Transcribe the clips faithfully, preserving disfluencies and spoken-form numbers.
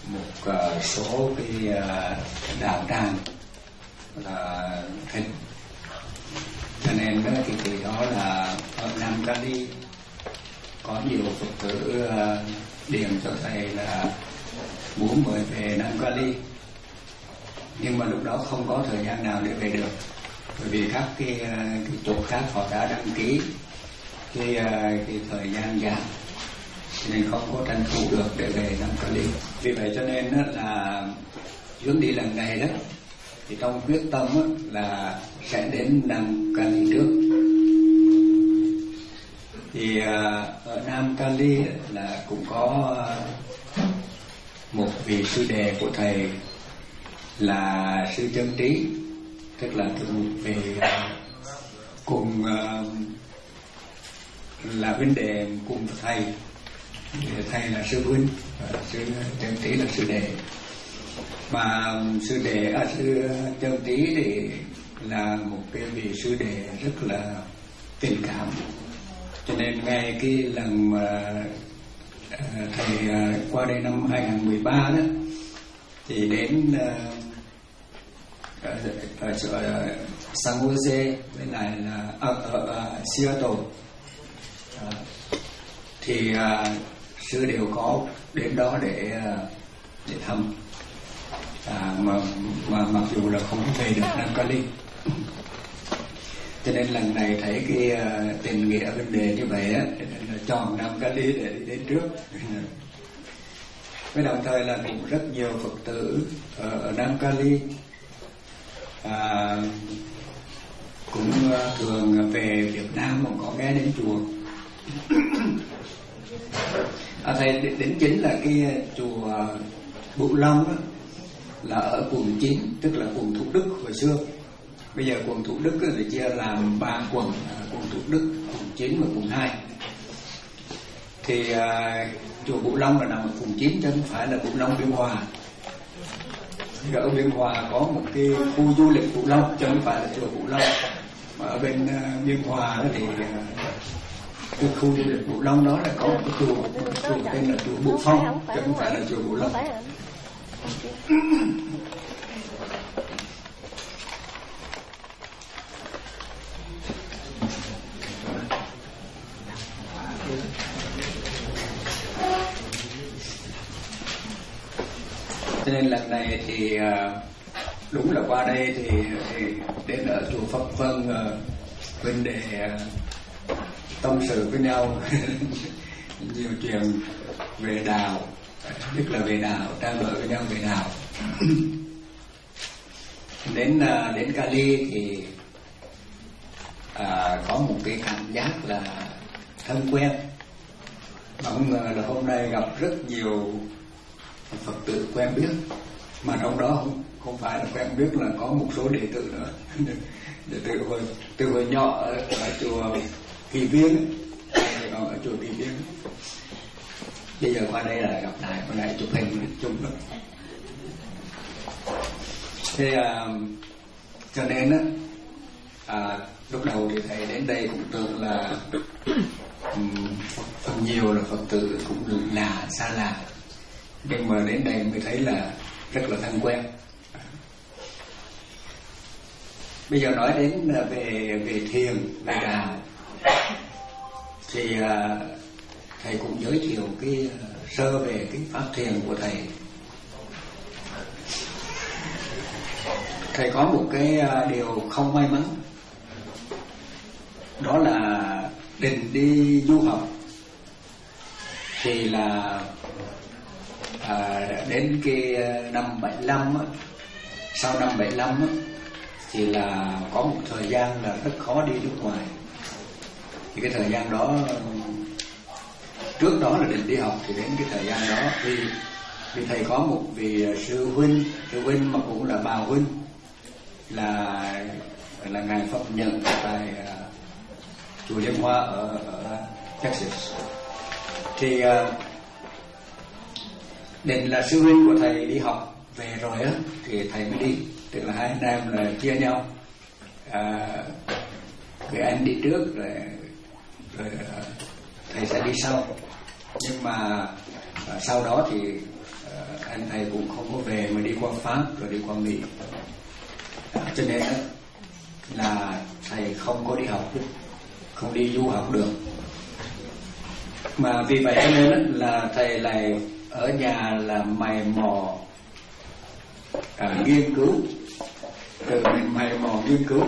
một uh, số cái uh, đạo tràng là thịt, cho nên đó, thì, thì đó là ở Nam Cali có nhiều Phật tử uh, điện cho thầy là muốn mời về Nam Cali, nhưng mà lúc đó không có thời gian nào để về được, bởi vì các cái, cái chỗ khác họ đã đăng ký cái, cái thời gian giảm, nên không có tranh thủ được để về Nam Cali. Vì vậy cho nên là chuyến đi lần này đó thì trong quyết tâm là sẽ đến Nam Cali trước. Thì ở Nam Cali là cũng có một vị sư đệ của thầy là sư Chân Trí, tức là thường về cùng là huynh đệ cùng thầy. Thầy là sư huynh, sư Chân Trí là sư đệ. Mà sư đệ à, sư Chân Trí thì là một cái vị sư đệ rất là tình cảm, cho nên ngay cái lần mà thầy qua đây năm hai không một ba đó thì đến ở chỗ San Jose với lại là ở, ở, ở Seattle à, thì uh, sư đều có đến đó để để thăm, à, mà mà mặc dù là không về được Nam Cali. Cho nên lần này thấy cái uh, tình nghĩa vấn đề như vậy á, nên là chọn Nam Cali để đi đến trước. Với đồng thời là cũng rất nhiều Phật tử ở, ở Nam Cali à, cũng thường về Việt Nam mà có ghé đến chùa. À, thầy đến chính là cái chùa Bửu Long đó, là ở quận chín, tức là quận Thủ Đức hồi xưa. Bây giờ quận Thủ Đức thì chia làm ba quận, quận Thủ Đức, quận chín và quận hai. Thì à, chùa Bửu Long là nằm ở quận chín chứ không phải là Bửu Long Biên Hòa. Thì ở Biên Hòa có một cái khu du lịch Bửu Long chứ không phải là chùa Bửu Long. Mà ở bên uh, Biên Hòa đó thì uh, cái khu du lịch Bửu Long đó là có một cái chùa, một cái chùa tên là chùa Bửu Phong chứ không phải là chùa Bửu Long. Cho nên lần này thì đúng là qua đây thì, thì đến ở chùa Pháp Vân, vấn đề tâm sự với nhau nhiều chuyện về đạo, nhất là về đạo, trao đổi với nhau về đạo. Đến đến Cali thì à, có một cái cảm giác là thân quen, mà không ngờ là hôm nay gặp rất nhiều Phật tử quen biết, mà trong đó không không phải là quen biết, là có một số đệ tử nữa. Đệ tử hồi từ hồi nhỏ ở, ở chùa Kỳ Viên, còn ở chùa Kỳ Viên. Bây giờ qua đây là gặp lại, qua đây chụp hình chung đó. Thế à, cho nên á, à, lúc đầu thì thầy đến đây cũng tưởng là um, phần nhiều là Phật tử cũng là xa lạ, nhưng mà đến đây mới thấy là rất là thân quen. Bây giờ nói đến về về thiền, về đạo, thì uh, thầy cũng giới thiệu cái uh, sơ về cái pháp thiền của thầy. Thầy có một cái uh, điều không may mắn, đó là định đi du học thì là à, đến cái năm bảy lăm á, sau năm bảy lăm á, thì là có một thời gian là rất khó đi nước ngoài. Thì cái thời gian đó, trước đó là định đi học, thì đến cái thời gian đó thì vì thầy có một vị sư huynh, sư huynh mà cũng là bà huynh, là là ngài Pháp Nhận tại uh, chùa Liên Hoa ở, ở Texas. Thì uh, định là sư huynh của thầy đi học về rồi á, thì thầy mới đi, tức là hai anh em là chia nhau, à, người anh đi trước rồi, rồi uh, thầy sẽ đi sau. Nhưng mà uh, sau đó thì uh, anh thầy Pháp rồi đi qua Mỹ. À, cho nên đó, là thầy không có đi học được, không đi du học được. Mà vì vậy cho nên đó, là thầy lại ở nhà là mày mò à, nghiên cứu, từ mình mày mò nghiên cứu.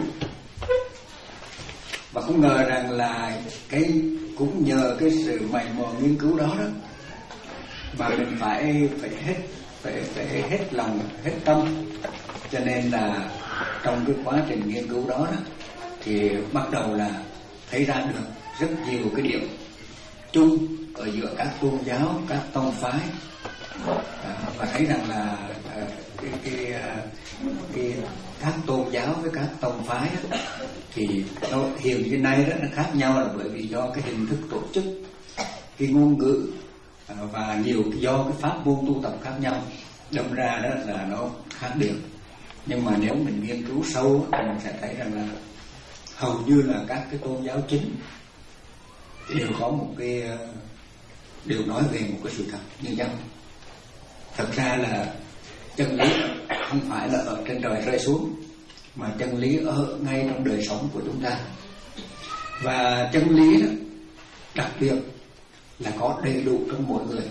Và không ngờ rằng là cái cũng nhờ cái sự mày mò nghiên cứu đó đó mà mình phải phải hết phải phải hết lòng hết tâm. Cho nên là trong cái quá trình nghiên cứu đó, đó thì bắt đầu là thấy ra được rất nhiều cái điểm chung ở giữa các tôn giáo, các tông phái, à, và thấy rằng là à, cái, cái, cái các tôn giáo với các tông phái đó, thì nó hiện như nay rất là khác nhau, là bởi vì do cái hình thức tổ chức, cái ngôn ngữ à, và nhiều do cái pháp môn tu tập khác nhau, đâm ra đó là nó khác biệt. Nhưng mà nếu mình nghiên cứu sâu thì mình sẽ thấy rằng là hầu như là các cái tôn giáo chính đều có một cái đều nói về một cái sự thật như nhau. Thật ra là chân lý không phải là ở trên trời rơi xuống, mà chân lý ở ngay trong đời sống của chúng ta. Và chân lý đó, đặc biệt là có đầy đủ trong mỗi người.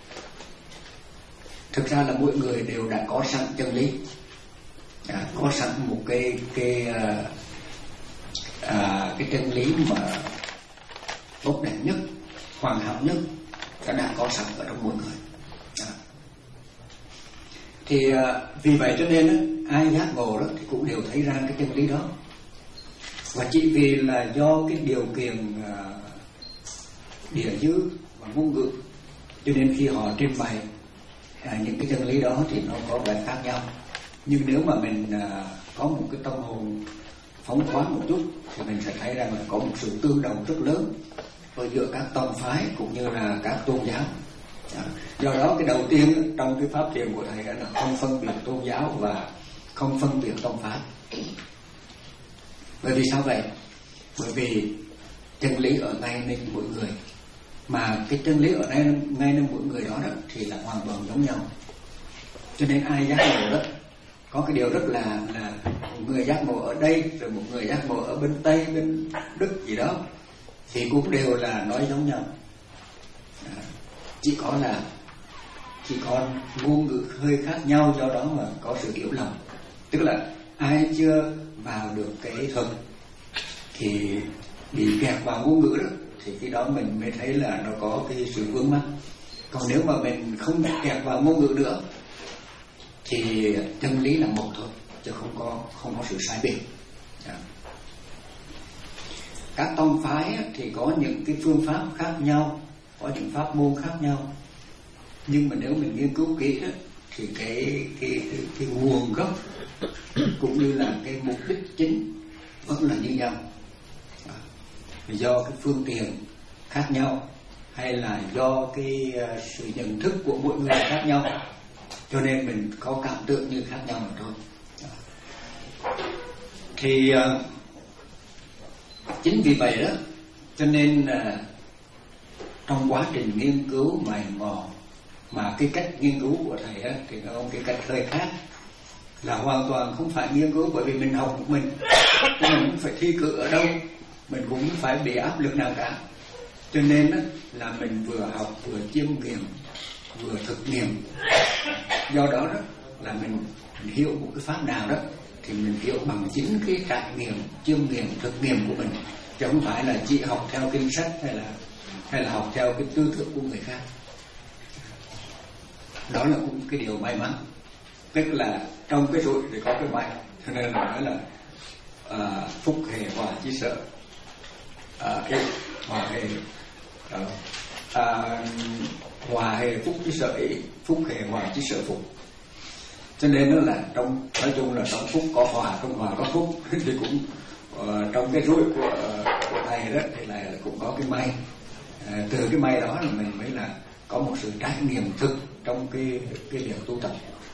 Thực ra là mỗi người đều đã có sẵn chân lý, à, có sẵn một cái cái à, à, cái chân lý mà tốt đẹp nhất, hoàn hảo nhất, đã đã có sẵn ở trong mỗi người. À. Thì à, vì vậy cho nên á, ai giác ngộ đó thì cũng đều thấy ra cái chân lý đó. Và chỉ vì là do cái điều kiện à, địa dư và ngôn ngữ, cho nên khi họ trình bày à, những cái chân lý đó thì nó có vẻ khác nhau. Nhưng nếu mà mình à, có một cái tâm hồn phóng khoáng một chút thì mình sẽ thấy rằng là có một sự tương đồng rất lớn ở giữa các tông phái cũng như là các tôn giáo. À, do đó cái đầu tiên trong cái pháp thiền của thầy là không phân biệt tôn giáo và không phân biệt tông phái. Bởi vì sao vậy? Bởi vì chân lý ở ngay nên mỗi người, mà cái chân lý ở ngay ngay nên mỗi người đó, đó thì là hoàn toàn giống nhau. Cho nên ai giác ngộ đó, có cái điều rất là là một người giác ngộ ở đây rồi một người giác ngộ ở bên Tây, bên Đức gì đó, thì cũng đều là nói giống nhau. À, chỉ có là chỉ có ngôn ngữ hơi khác nhau, do đó mà có sự hiểu lầm. Tức là ai chưa vào được cái thuật thì bị kẹt vào ngôn ngữ đó, thì khi đó mình mới thấy là nó có cái sự vướng mắc. Còn nếu mà mình không bị kẹt vào ngôn ngữ nữa thì chân lý là một thôi, chứ không có không có sự sai biệt. À. Các tông phái thì có những cái phương pháp khác nhau, có những pháp môn khác nhau, nhưng mà nếu mình nghiên cứu kỹ đó, thì cái cái cái, cái nguồn gốc cũng như là cái mục đích chính vẫn là như nhau. À. Do cái phương tiện khác nhau, hay là do cái uh, sự nhận thức của mỗi người khác nhau, cho nên mình có cảm tưởng như khác nhau mà thôi. À. Thì uh, chính vì vậy đó, cho nên uh, trong quá trình nghiên cứu mày mò, mà cái cách nghiên cứu của thầy á, thì nó cái cách hơi khác, là hoàn toàn không phải nghiên cứu bởi vì mình học một mình, mình cũng phải thi cử ở đâu, mình cũng phải bị áp lực nào cả. Cho nên á, là mình vừa học vừa chiêm nghiệm vừa thực nghiệm. Do đó, đó là mình, mình hiểu một cái pháp nào đó thì mình hiểu bằng chính cái trải nghiệm, chiêm nghiệm, thực nghiệm của mình, chứ không phải là chỉ học theo kinh sách hay là hay là học theo cái tư tưởng của người khác. Đó là cũng cái điều may mắn, tức là trong cái rủi thì có cái may, cho nên là nói là à, phúc hề hòa chí sợ, à, hòa hề à, à, hòa hề phúc chí sợ ý, phúc hề hòa chí sợ phúc. Cho nên nó là trong, nói chung là trong phúc có hòa, trong hòa có phúc. Thì cũng uh, trong cái rủi của, uh, của thầy đó thì là cũng có cái may. Uh, từ cái may đó là mình mới là có một sự trải nghiệm thực trong cái cái việc tu tập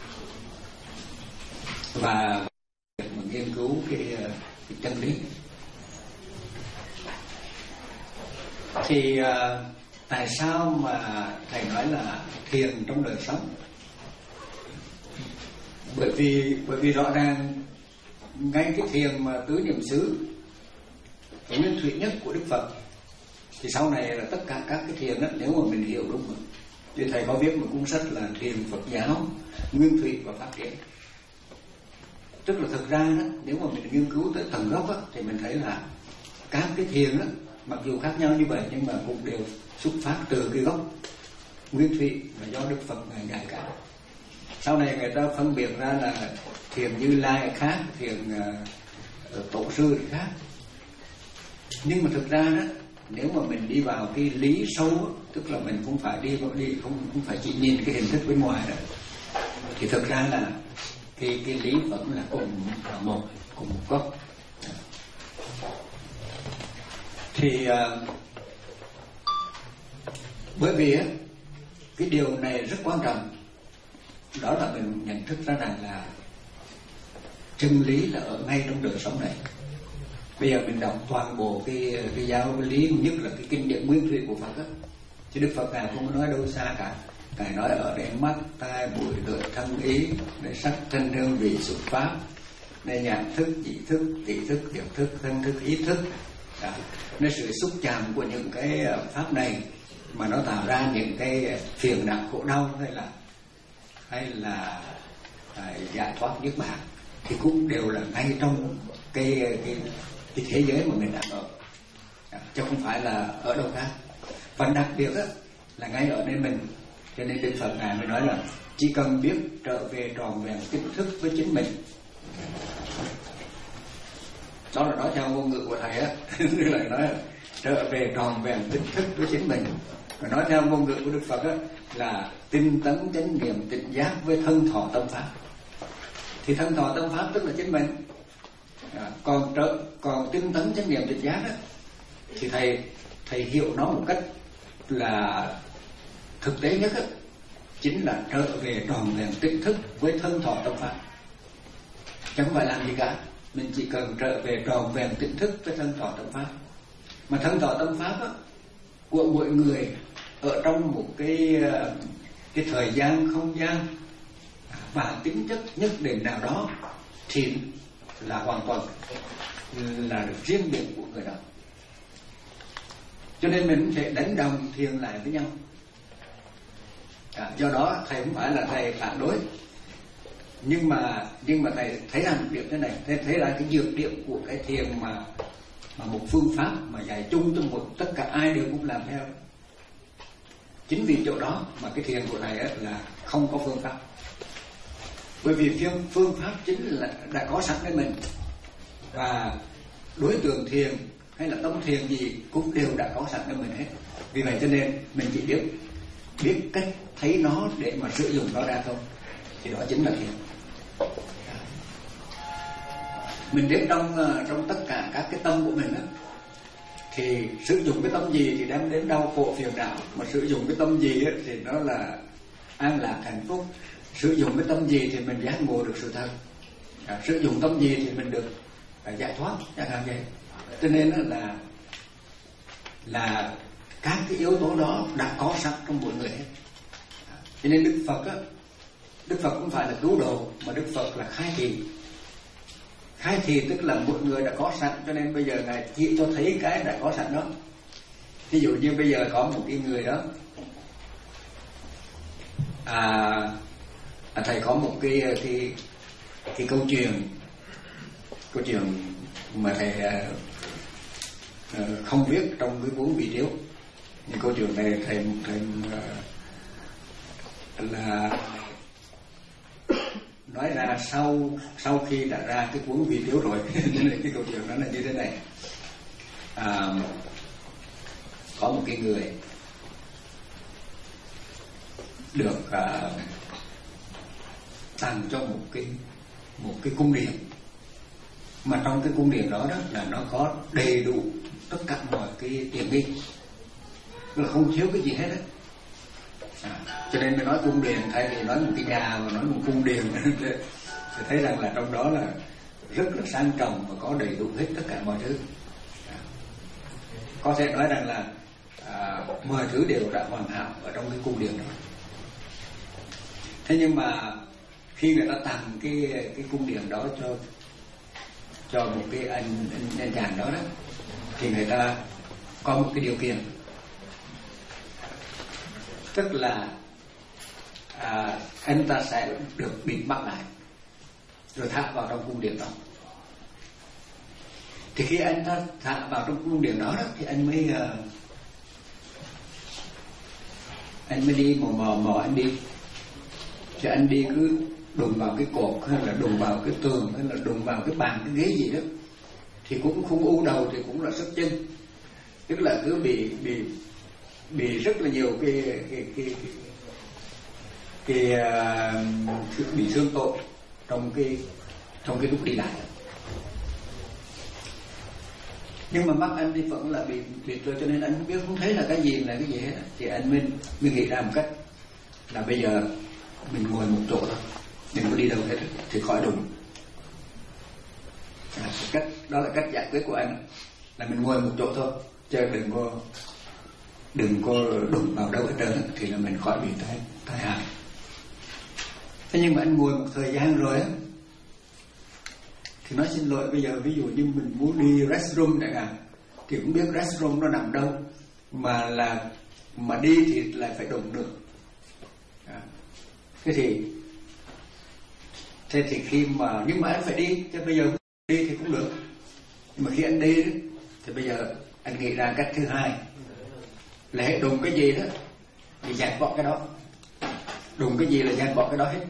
và mình nghiên cứu cái, cái chân lý. Thì uh, tại sao mà thầy nói là thiền trong đời sống? bởi vì bởi vì rõ ràng ngay cái thiền mà tứ niệm xứ nguyên thủy nhất của Đức Phật thì sau này là tất cả các cái thiền đó, nếu mà mình hiểu đúng rồi, thì thầy có viết một cuốn sách là Thiền Phật giáo nguyên thủy và phát triển. Tức là thực ra đó, nếu mà mình nghiên cứu tới tầng gốc đó, thì mình thấy là các cái thiền đó, mặc dù khác nhau như vậy nhưng mà cũng đều xuất phát từ cái gốc nguyên thủy là do Đức Phật ngài dạy cả. Sau này người ta phân biệt ra là thiền Như Lai khác, thiền uh, tổ sư thì khác. Nhưng mà thực ra đó, nếu mà mình đi vào cái lý sâu đó, tức là mình cũng phải đi vào đi không không phải chỉ nhìn cái hình thức bên ngoài đó, thì thực ra là cái cái lý vẫn là cùng là một cùng một gốc. Thì uh, bởi vì á, cái điều này rất quan trọng, đó là mình nhận thức ra rằng là chân lý là ở ngay trong đời sống này. Bây giờ mình đọc toàn bộ cái cái giáo lý, nhất là cái kinh điển nguyên thủy của Phật á, chứ Đức Phật ngài không có nói đâu xa cả. Ngài nói ở đây mắt, tai, mũi, lưỡi, thân, ý, để sắc, thân, hương, vị, xuất pháp, để nhãn thức, nhĩ thức, tỷ thức, thiệt thức, thân thức, ý thức. Đó. Nên sự xúc chạm của những cái pháp này mà nó tạo ra những cái phiền não khổ đau hay là hay là à, giải thoát niết bàn thì cũng đều là ngay trong cái cái cái thế giới mà mình đang ở, à, chứ không phải là ở đâu khác. Và đặc biệt á, là ngay ở nơi mình. Cho nên Đức Phật ngài mới nói là chỉ cần biết trở về tròn vẹn tỉnh thức với chính mình. Đó là nói theo ngôn ngữ của thầy á, lại nói là trở về tròn vẹn tỉnh thức với chính mình. Và nói theo ngôn ngữ của Đức Phật á, là tinh tấn chánh niệm tỉnh giác với thân thọ tâm pháp. Thì thân thọ tâm pháp tức là chính mình. À, còn trở, còn tinh tấn chánh niệm tỉnh giác á, thì thầy thầy hiểu nó một cách là thực tế nhất á, chính là trở về tròn vẹn tỉnh thức với thân thọ tâm pháp. Chẳng phải làm gì cả, mình chỉ cần trở về tròn vẹn tỉnh thức với thân thọ tâm pháp. Mà thân thọ tâm pháp á, của mỗi người ở trong một cái cái thời gian, không gian và tính chất nhất định nào đó thì là hoàn toàn là được riêng biệt của người đó. Cho nên mình sẽ đánh đồng thiền lại với nhau. À, do đó thầy không phải là thầy phản đối, nhưng mà nhưng mà thầy thấy ra một điểm thế này, thầy thấy ra cái nhược điểm của cái thiền mà mà một phương pháp mà dạy chung cho một tất cả ai đều cũng làm theo. Chính vì chỗ đó mà cái thiền của thầy ấy là không có phương pháp. Bởi vì phương, phương pháp chính là đã có sẵn với mình, và đối tượng thiền hay là tâm thiền gì cũng đều đã có sẵn với mình hết. Vì vậy cho nên mình chỉ biết biết cách thấy nó để mà sử dụng nó ra thôi, thì đó chính là thiền. Mình đến trong trong tất cả các cái tâm của mình đó, thì sử dụng cái tâm gì thì đem đến đau khổ phiền não, mà sử dụng cái tâm gì ấy, thì nó là an lạc hạnh phúc. Sử dụng cái tâm gì thì mình giác ngộ được sự thật, à, sử dụng tâm gì thì mình được à, giải thoát, chẳng hạn vậy. Cho nên là là các cái yếu tố đó đã có sẵn trong mỗi người hết. Cho nên Đức Phật á, Đức Phật cũng phải là cứu độ, mà Đức Phật là khai thị. Khai thị tức là một người đã có sẵn, cho nên bây giờ ngài chỉ cho thấy cái đã có sẵn đó. Ví dụ như bây giờ có một cái người đó, à, à thầy có một cái cái cái câu chuyện, câu chuyện mà thầy uh, không viết trong cái cuốn vị điếu. Nhưng câu chuyện này thầy thầy uh, là nói ra sau sau khi đã ra cái cuốn vị điếu rồi. Nên cái câu chuyện đó là như thế này. À, có một cái người được uh, tặng cho một cái một cái cung điện, mà trong cái cung điện đó đó là nó có đầy đủ tất cả mọi cái tiện nghi, là không thiếu cái gì hết đấy. À, cho nên mới nói cung điện, thay vì nói một cái nhà mà nói một cung điện thì thấy rằng là trong đó là rất là sang trọng và có đầy đủ hết tất cả mọi thứ. À, có thể nói rằng là à, mọi thứ đều đã hoàn hảo ở trong cái cung điện đó. Thế nhưng mà khi người ta tặng cái cái cung điện đó cho cho một cái anh anh, anh chàng đó đó, thì người ta có một cái điều kiện, tức là à, anh ta sẽ được bịt mắt lại rồi thả vào trong cung điện đó. Thì khi anh ta thả vào trong cung điện đó, đó thì anh mới uh, anh mới đi mò mò mò anh đi. Thì anh đi cứ đụng vào cái cột hay là đụng vào cái tường hay là đụng vào cái bàn cái ghế gì đó thì cũng không u đầu thì cũng là sức chân, tức là cứ bị bị bị rất là nhiều cái cái cái cái, cái uh, bị thương tội trong cái trong cái lúc đi lại. Nhưng mà mắt anh thì vẫn là bị bị rồi, cho nên anh không biết, không thấy là cái gì là cái gì hết. Thì anh mới mới nghĩ ra một cách là bây giờ mình ngồi một chỗ thôi, đừng có đi đâu hết thì khỏi đụng. À, cách đó là cách giải quyết của anh, là mình ngồi một chỗ thôi, chứ đừng có đừng có đụng vào đâu hết trơn thì là mình khỏi bị tai tai hại. Thế nhưng mà anh ngồi một thời gian rồi á, thì nói xin lỗi, bây giờ ví dụ như mình muốn đi restroom chẳng hạn thì cũng biết restroom nó nằm đâu, mà là mà đi thì lại phải đụng được. À, thế thì thế thì khi mà nhưng mà anh phải đi, chứ bây giờ đi thì cũng được. Nhưng mà khi anh đi thì bây giờ anh nghĩ ra cách thứ hai là hết đụng cái gì đó thì dẹp bỏ cái đó, đụng cái gì là dẹp bỏ cái đó hết.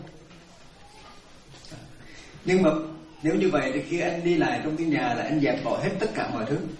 Nhưng mà nếu như vậy thì khi anh đi lại trong cái nhà là anh dẹp bỏ hết tất cả mọi thứ.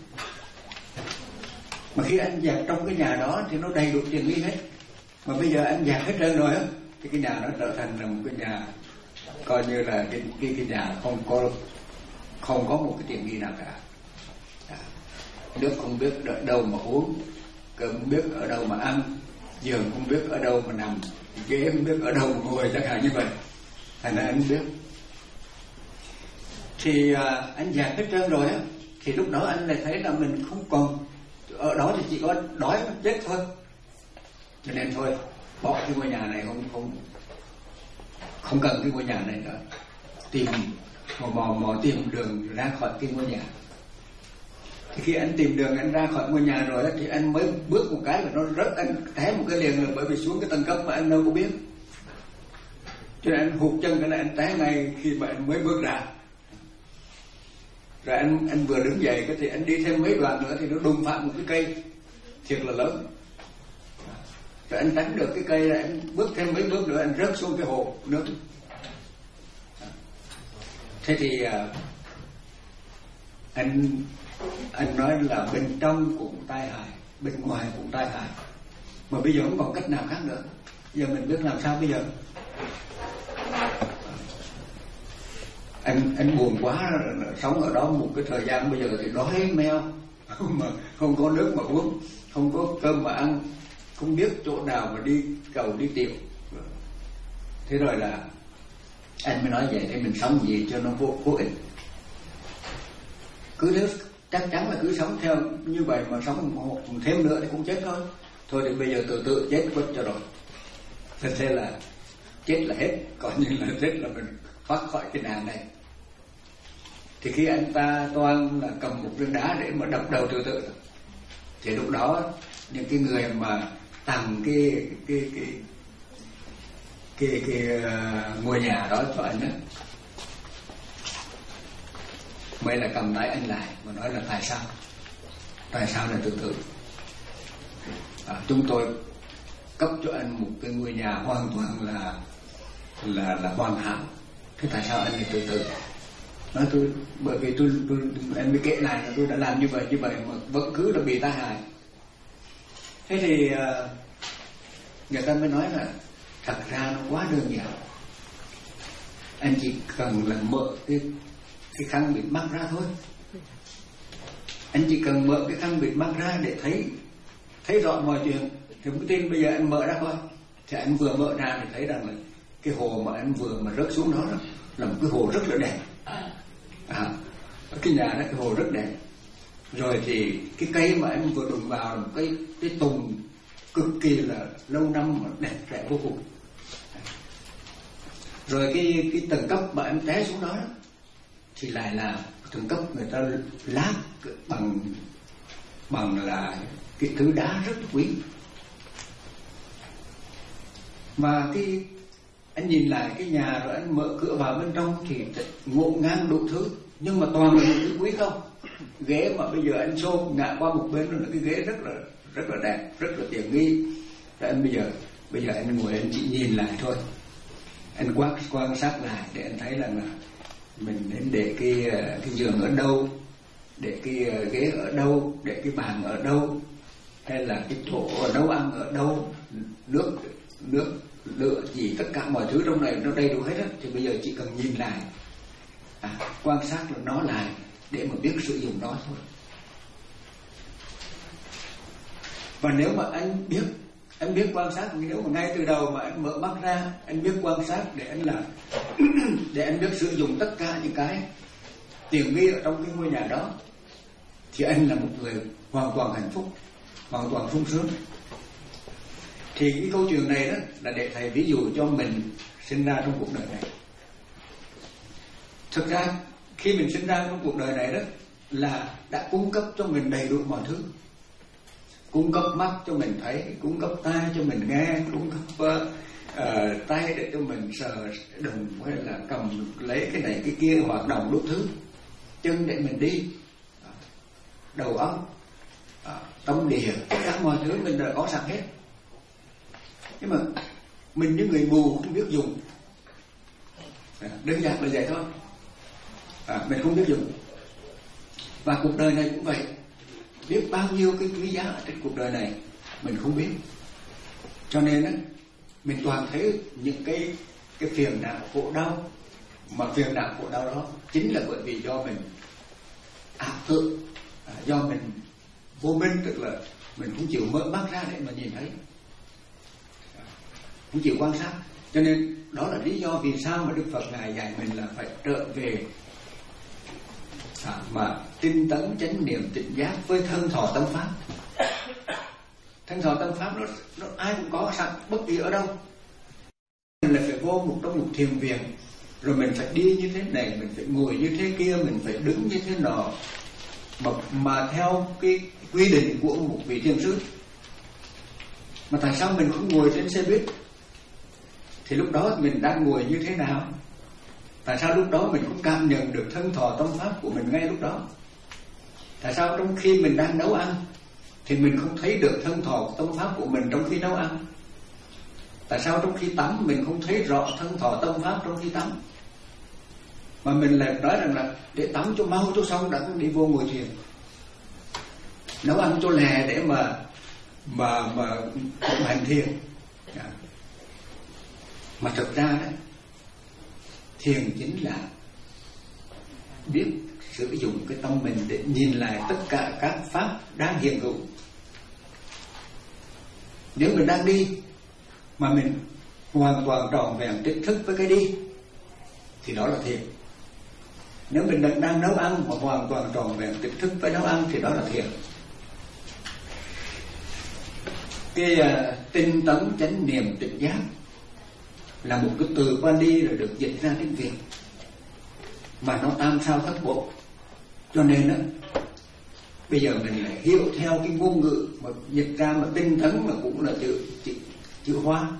Mà khi anh dẹp trong cái nhà đó thì nó đầy đủ tiện nghi hết. Mà bây giờ anh dẹp hết trơn rồi á, thì cái nhà nó trở thành là một cái nhà coi như là cái cái, cái nhà không có không có một cái tiện nghi nào cả. Nước không biết ở đâu mà uống, cơm không biết ở đâu mà ăn, giường không biết ở đâu mà nằm, ghế không biết ở đâu mà ngồi, chẳng hạn như vậy. Thành ra anh biết. Thì à, anh dẹp hết trơn rồi á, thì lúc đó anh lại thấy là mình không còn ở đó, thì chỉ có đói mà chết thôi. Cho nên thôi, bỏ cái ngôi nhà này, không không không cần cái ngôi nhà này nữa, tìm mò mò mò tìm đường ra khỏi cái ngôi nhà. Thì khi anh tìm đường anh ra khỏi ngôi nhà rồi á, thì anh mới bước một cái là nó rớt, anh té một cái liền, là bởi vì xuống cái tầng cấp mà anh đâu có biết, cho nên anh hụt chân cái này, anh té ngay khi mà anh mới bước ra. Rồi anh anh vừa đứng dậy cái thì anh đi thêm mấy đoạn nữa thì nó đụng phải một cái cây thiệt là lớn. Rồi anh tránh được cái cây, rồi anh bước thêm mấy bước nữa anh rớt xuống cái hồ nước. Thế thì anh anh nói là bên trong cũng tai hại, bên ngoài cũng tai hại, mà bây giờ không còn cách nào khác nữa. Giờ mình biết làm sao bây giờ? Anh anh buồn quá, sống ở đó một cái thời gian, bây giờ thì đói meo mà không có nước mà uống, không có cơm mà ăn, không biết chỗ nào mà đi cầu đi tiểu. Thế rồi là anh mới nói vậy, thì mình sống gì cho nó vô, vô ích. Cứ thế chắc chắn là cứ sống theo như vậy mà sống một thêm nữa thì cũng chết thôi. Thôi thì bây giờ tự tự chết quất cho rồi. Thật thế là chết là hết, coi như là chết là mình thoát khỏi cái nạn này. Thì khi anh ta toan là cầm một viên đá để mà đập đầu tự tự, thì lúc đó những cái người mà tặng cái cái cái cái cái, cái uh, ngôi nhà đó cho anh á, mới là cầm tay anh lại và nói là tại sao tại sao là tự tử. À, chúng tôi cấp cho anh một cái ngôi nhà hoàn toàn là là là hoàn hảo, thế tại sao anh lại tự tử? Nói tôi bởi vì tôi, tôi anh mới kể lại là tôi đã làm như vậy như vậy mà vẫn cứ là bị tai hại. Thế thì uh, người ta mới nói là thật ra nó quá đơn giản, anh chỉ cần là mở cái cái khăn bịt mắt ra thôi. Anh chỉ cần mở cái khăn bịt mắt ra để thấy thấy rõ mọi chuyện. Thì cái tin bây giờ anh mở ra coi, thì anh vừa mở ra thì thấy rằng là cái hồ mà anh vừa mà rớt xuống đó, đó là một cái hồ rất là đẹp. À, cái nhà đó cái hồ rất đẹp. Rồi thì cái cây mà anh vừa đụng vào là một cái cái tùng cực kỳ là lâu năm mà đẹp rẽ vô cùng. Rồi cái cái tầng cấp mà em té xuống đó, đó thì lại là tầng cấp người ta lát bằng bằng là cái thứ đá rất quý. Mà cái anh nhìn lại cái nhà rồi anh mở cửa vào bên trong thì ngổn ngang đủ thứ, nhưng mà toàn là những thứ quý không. Ghế mà bây giờ anh xô ngã qua một bên là cái ghế rất là rất là đẹp, rất là tiện nghi. Rồi anh bây giờ bây giờ anh ngồi anh chỉ nhìn lại thôi, anh quan quan sát lại để anh thấy rằng là mình nên để cái cái giường ở đâu, để cái ghế ở đâu, để cái bàn ở đâu, hay là cái chỗ nấu ăn ở đâu, nước nước lựa gì, tất cả mọi thứ trong này nó đầy đủ hết á. Thì bây giờ chỉ cần nhìn lại, à, quan sát được nó lại để mà biết sử dụng nó thôi. Và nếu mà anh biết anh biết quan sát, nếu mà ngay từ đầu mà anh mở mắt ra, anh biết quan sát để anh làm để anh biết sử dụng tất cả những cái tiện nghi ở trong cái ngôi nhà đó, thì anh là một người hoàn toàn hạnh phúc, hoàn toàn sung sướng. Thì cái câu chuyện này đó là để thầy ví dụ cho mình sinh ra trong cuộc đời này. Thực ra khi mình sinh ra trong cuộc đời này đó là đã cung cấp cho mình đầy đủ mọi thứ. Cung cấp mắt cho mình thấy, cung cấp tai cho mình nghe, cung cấp uh, uh, tay để cho mình sờ đụng hay là cầm lấy cái này cái kia hoạt động đủ thứ, chân để mình đi, đầu óc, uh, tâm địa, tất cả mọi thứ mình đã có sẵn hết. Nhưng mà mình như người mù không biết dùng, à, đơn giản là vậy thôi. À, mình không biết dùng. Và cuộc đời này cũng vậy, biết bao nhiêu cái quý giá ở trên cuộc đời này mình không biết. Cho nên á, mình toàn thấy những cái cái phiền não khổ đau, mà phiền não khổ đau đó chính là bởi vì do mình ảo tưởng, à, do mình vô minh, tức là mình không chịu mở mắt ra để mà nhìn thấy, không chịu quan sát. Cho nên đó là lý do vì sao mà Đức Phật ngài dạy mình là phải trở về à, mà tinh tấn chánh niệm tỉnh giác với thân thọ tâm pháp. Thân thọ tâm pháp nó, nó ai cũng có sẵn, bất kỳ ở đâu. Mình là phải vô một trong một thiền viện, rồi mình phải đi như thế này, mình phải ngồi như thế kia, mình phải đứng như thế nọ, mà, mà theo cái quy định của một vị thiền sư. Mà tại sao mình không ngồi trên xe buýt? Thì lúc đó mình đang ngồi như thế nào? Tại sao lúc đó mình không cảm nhận được thân thọ tâm pháp của mình ngay lúc đó? Tại sao trong khi mình đang nấu ăn thì mình không thấy được thân thọ tâm pháp của mình trong khi nấu ăn? Tại sao trong khi tắm mình không thấy rõ thân thọ tâm pháp trong khi tắm? Mà mình lại nói rằng là để tắm cho mau cho xong đã đi vô ngồi thiền, nấu ăn cho lẹ để mà mà mà cũng hành thiền. Mà thực ra đó, thiền chính là biết sử dụng cái tâm mình để nhìn lại tất cả các pháp đang hiện hữu. Nếu mình đang đi mà mình hoàn toàn trọn vẹn tỉnh thức với cái đi thì đó là thiền. Nếu mình đang, đang nấu ăn mà hoàn toàn trọn vẹn tỉnh thức với nấu ăn thì đó là thiền. Cái uh, tinh tấn chánh niệm tỉnh giác là một cái từ Pali rồi được dịch ra tiếng Việt, mà nó tam sao thất bộ. Cho nên đó, bây giờ mình lại hiểu theo cái ngôn ngữ mà dịch ra mà tinh tấn mà cũng là chữ chữ, chữ Hoa,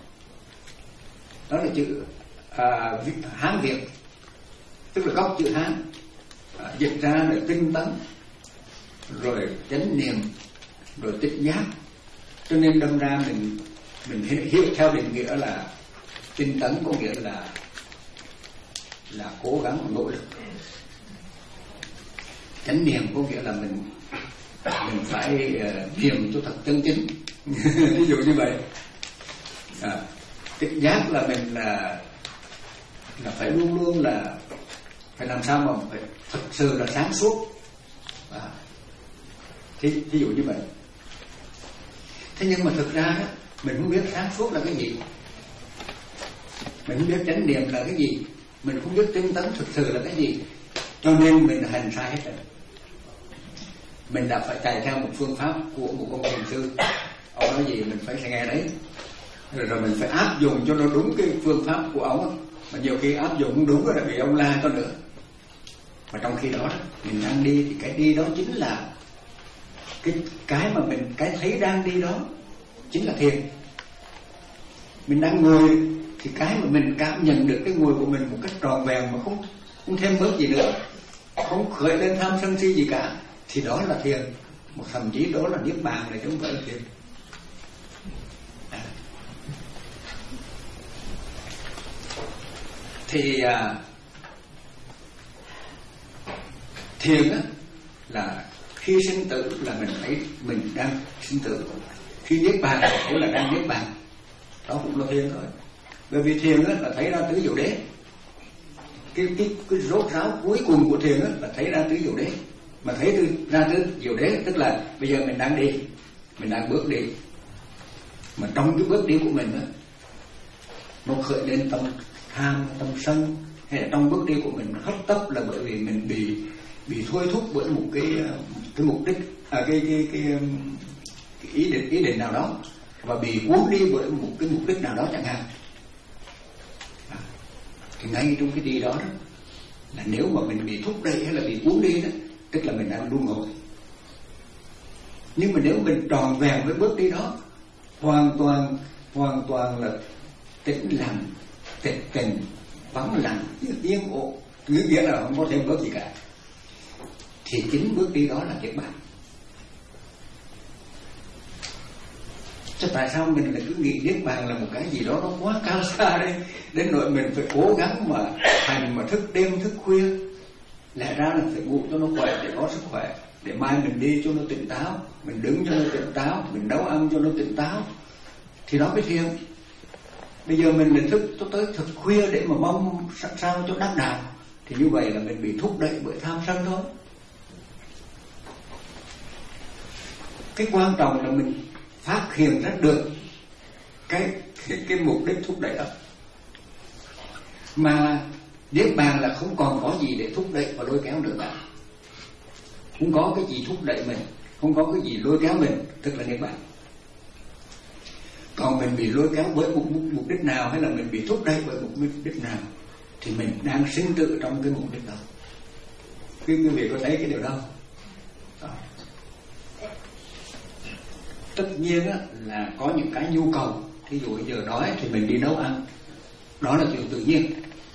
đó là chữ à, Hán Việt, tức là gốc chữ Hán, à, dịch ra là tinh tấn, rồi chánh niệm, rồi tỉnh giác. Cho nên đâm ra mình mình hiểu theo định nghĩa là tinh tấn có nghĩa là là cố gắng nỗ lực. Chánh niệm có nghĩa là mình mình phải uh, niệm cho thật chân chính. Ví dụ như vậy. À, tỉnh giác là mình là là phải luôn luôn là phải làm sao mà phải thật sự là sáng suốt. À, thí, thí dụ như vậy. Thế nhưng mà thực ra đó, mình không biết sáng suốt là cái gì, mình không biết chánh niệm là cái gì, mình không biết tinh tấn thực sự là cái gì, cho nên mình hành sai hết rồi. Mình đã phải chạy theo một phương pháp của một ông thiền sư, ông nói gì mình phải nghe đấy, rồi, rồi mình phải áp dụng cho nó đúng cái phương pháp của ông, mà nhiều khi áp dụng không đúng rồi lại bị ông la con nữa. Mà trong khi đó mình đang đi thì cái đi đó chính là cái cái mà mình cái thấy đang đi đó chính là thiền. Mình đang ngồi thì cái mà mình cảm nhận được cái ngồi của mình một cách tròn vẹn mà không không thêm bớt gì nữa, không khởi lên tham sân si gì cả, thì đó là thiền. Một thậm chí đó là niết bàn này chứ không phải là thiền. À. Thì à, thiền á là khi sinh tử là mình thấy mình đang sinh tử, khi niết bàn cũng là đang niết bàn, đó cũng là thiền thôi. Bởi vì thiền á là thấy ra tứ diệu đế. Cái cái cái rốt ráo cuối cùng của thiền á là thấy ra tứ diệu đế. Mà thấy từ, ra tứ diệu đế tức là bây giờ mình đang đi, mình đang bước đi, mà trong cái bước đi của mình á nó khởi lên tâm tham, tâm sân, hay là trong bước đi của mình hấp tấp là bởi vì mình bị bị thôi thúc bởi một cái cái mục đích, à, cái, cái, cái, cái ý định ý định nào đó, và bị cuốn đi bởi một cái mục đích nào đó chẳng hạn. À, thì ngay trong cái đi đó, đó là nếu mà mình bị thúc đẩy hay là bị cuốn đi đó, tức là mình đang luân hồi. Nhưng mà nếu mình tròn vẹn với bước đi đó, hoàn toàn hoàn toàn là tĩnh lặng, tịch tình, vắng lặng, yên ổn, nghĩa là không có thêm bước gì cả, thì chính bước đi đó là niết bàn. Chứ tại sao mình lại cứ nghĩ niết bàn là một cái gì đó nó quá cao xa đây, đến nỗi mình phải cố gắng mà hành, mà thức đêm thức khuya. Lẽ ra là phải ngủ cho nó khỏe để có sức khỏe, để mai mình đi cho nó tỉnh táo, mình đứng cho nó tỉnh táo, mình nấu ăn cho nó tỉnh táo, thì đó mới thiền. Bây giờ mình lại thức cho tới thật khuya để mà mong sao cho đắc đạo, thì như vậy là mình bị thúc đẩy bởi tham sân thôi. Cái quan trọng là mình phát hiện ra được cái cái, cái mục đích thúc đẩy đó. Mà niết bàn là không còn có gì để thúc đẩy và lôi kéo nữa cả. Không có cái gì thúc đẩy mình, không có cái gì lôi kéo mình, tức là niết bàn. Còn mình bị lôi kéo bởi một mục đích nào, hay là mình bị thúc đẩy bởi một mục đích nào, thì mình đang sinh tử trong cái mục đích đó. Quý vị có thấy cái điều đó? Đó. Tất nhiên á, là có những cái nhu cầu. Thí dụ bây giờ đói thì mình đi nấu ăn, đó là chuyện tự nhiên.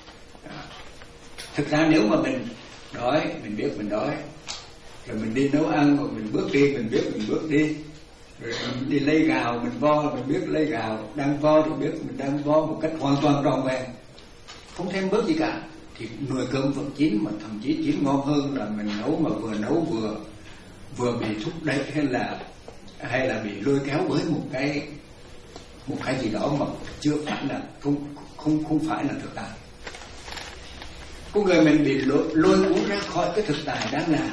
Thực ra nếu mà mình đói, mình biết mình đói, rồi mình đi nấu ăn, rồi mình bước đi, mình biết mình bước đi, rồi mình đi lấy gạo, mình vo, mình biết lấy gạo, đang vo thì biết mình đang vo một cách hoàn toàn tròn vẹn, không thêm bớt gì cả, thì nồi cơm vẫn chín, mà thậm chí chín ngon hơn là mình nấu mà vừa nấu vừa vừa bị thúc đẩy hay là hay là bị lôi kéo với một cái một cái gì đó mà chưa phải là không không không phải là thực tại. Con người mình bị lôi, lôi cuốn ra khỏi cái thực tại đang làm.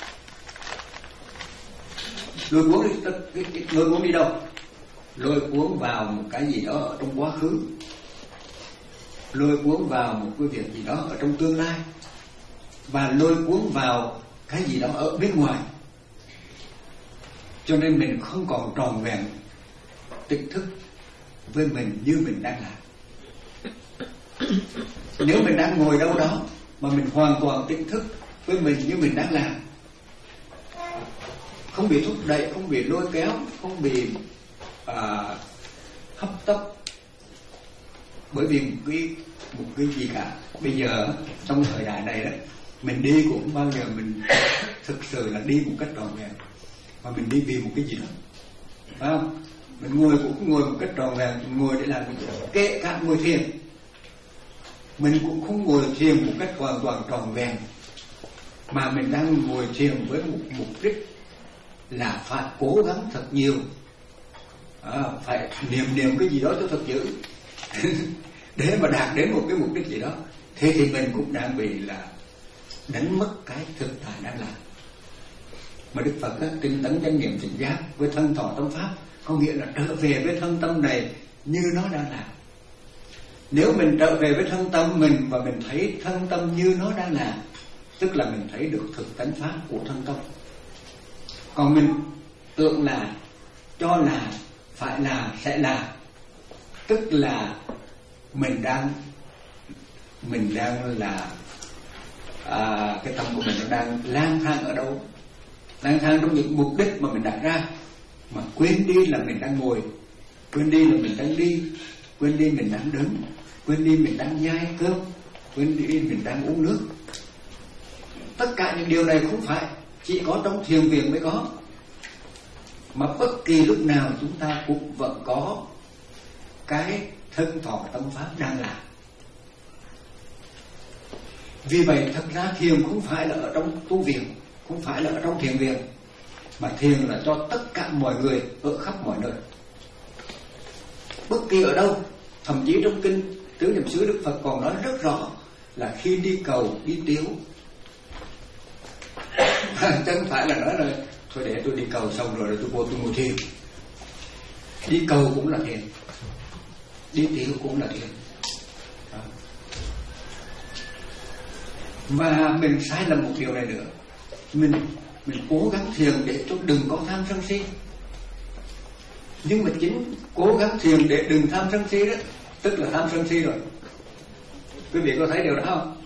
Lôi cuốn đi, cái, cái, lôi cuốn đi đâu? Lôi cuốn vào một cái gì đó ở trong quá khứ, lôi cuốn vào một cái việc gì đó ở trong tương lai, và lôi cuốn vào cái gì đó ở bên ngoài. Cho nên mình không còn tròn vẹn tỉnh thức với mình như mình đang làm. Nếu mình đang ngồi đâu đó mà mình hoàn toàn tỉnh thức với mình như mình đang làm, không bị thúc đẩy, không bị lôi kéo, không bị à, hấp tấp bởi vì một cái, một cái gì cả. Bây giờ trong thời đại này đó, mình đi cũng bao giờ mình thực sự là đi một cách tròn vẹn, mà mình đi vì một cái gì đó, phải không? Mình ngồi cũng ngồi một cách tròn vẹn, mình ngồi để làm cái gì đó. Kể cả ngồi thiền, mình cũng không ngồi thiền một cách hoàn toàn tròn vẹn, mà mình đang ngồi thiền với một mục đích là phải cố gắng thật nhiều, à, phải niệm niệm cái gì đó cho thật dữ để mà đạt đến một cái mục đích gì đó. Thế thì mình cũng đang bị là đánh mất cái thực tại đang làm. Mà Đức Phật á, tinh tấn chánh niệm tỉnh giác với thân thọ tâm pháp, có nghĩa là trở về với thân tâm này như nó đang làm. Nếu mình trở về với thân tâm mình và mình thấy thân tâm như nó đang làm, tức là mình thấy được thực tánh pháp của thân tâm. Còn mình tưởng là, cho là, phải là, sẽ là, tức là mình đang mình đang là à, cái tâm của mình nó đang lang thang ở đâu, lang thang trong những mục đích mà mình đặt ra, mà quên đi là mình đang ngồi, quên đi là mình đang đi, quên đi mình đang đứng, quên đi mình đang nhai cơm, quên đi mình đang uống nước. Tất cả những điều này không phải chỉ có trong thiền viện mới có, mà bất kỳ lúc nào chúng ta cũng vẫn có cái thân thọ tâm pháp đang làm. Vì vậy thật ra thiền không phải là ở trong tu viện, không phải là ở trong thiền viện, mà thiền là cho tất cả mọi người ở khắp mọi nơi, bất kỳ ở đâu. Thậm chí trong kinh Tứ Niệm xứ Đức Phật còn nói rất rõ là khi đi cầu, đi tiếu, chứ không phải là nói là thôi để tôi đi cầu xong rồi, rồi tôi vô tôi ngồi thiền. Đi cầu cũng là thiền, đi tiếu cũng là thiền. Đó. Và mình sai lầm một điều này nữa, mình mình cố gắng thiền để cho đừng có tham sân si. Nhưng mà chính cố gắng thiền để đừng tham sân si đó, tức là tham sân si rồi. Quý vị có thấy điều đó không?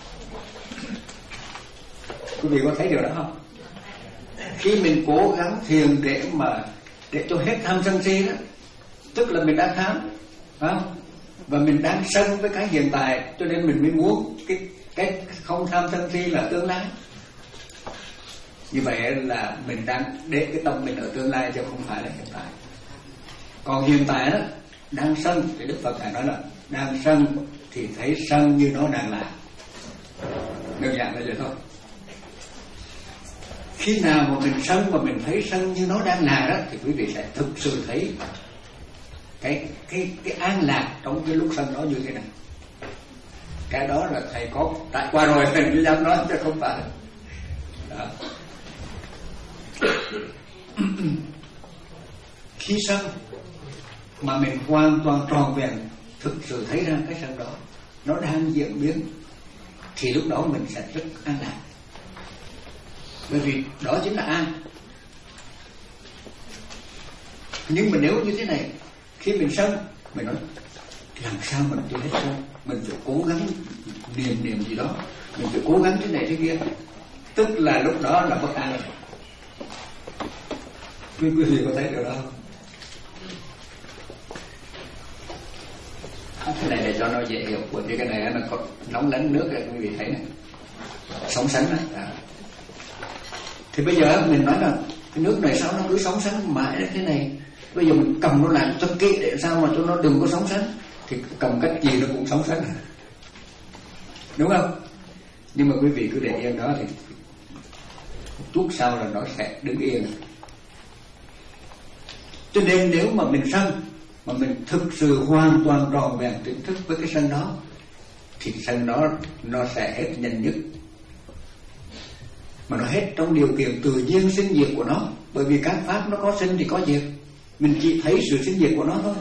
Quý vị có thấy điều đó không? Khi mình cố gắng thiền để mà để cho hết tham sân si đó, tức là mình đang tham, phải không? Và mình đang sân với cái hiện tại, cho nên mình mới muốn cái cái không tham sân si là tương lai. Như vậy là mình đang để cái tâm mình ở tương lai chứ không phải là hiện tại. Còn hiện tại đó đang sân thì Đức Phật Ngài nói là đang sân thì thấy sân như nó đang là. Đơn giản là vậy thôi. Khi nào mà mình sân mà mình thấy sân như nó đang là đó, thì quý vị sẽ thực sự thấy cái cái cái an lạc trong cái lúc sân đó như thế nào. Cái đó là thầy có trải qua rồi, thầy mới dám nói chứ không phải. Đó. Khi sân mà mình hoàn toàn tròn vẹn thực sự thấy ra cái sân đó nó đang diễn biến, thì lúc đó mình sẽ rất an lạc, bởi vì đó chính là an. Nhưng mà nếu như thế này, khi mình sân, mình nói làm sao mình chưa hết sân, mình phải cố gắng niệm niệm gì đó, mình phải cố gắng thế này thế kia, tức là lúc đó là bất an. Quý quý vị có thấy điều đó không? Cái này để cho nó dễ hiểu, bởi vì cái này nó có nóng lánh nước này, quý vị thấy này, sóng sánh này. À. Thì bây giờ mình nói là cái nước này sao nó cứ sóng sánh mãi đến thế này, bây giờ mình cầm nó lại cho kỹ để sao mà cho nó đừng có sóng sánh, thì cầm cách gì nó cũng sóng sánh, đúng không? Nhưng mà quý vị cứ để yên đó thì một chút sau là nó sẽ đứng yên. Cho nên nếu mà mình sân, mà mình thực sự hoàn toàn tròn vẹn tỉnh thức với cái sân đó, thì sân đó nó sẽ hết nhanh nhất. Mà nó hết trong điều kiện tự nhiên sinh diệt của nó. Bởi vì các pháp nó có sinh thì có diệt, mình chỉ thấy sự sinh diệt của nó thôi.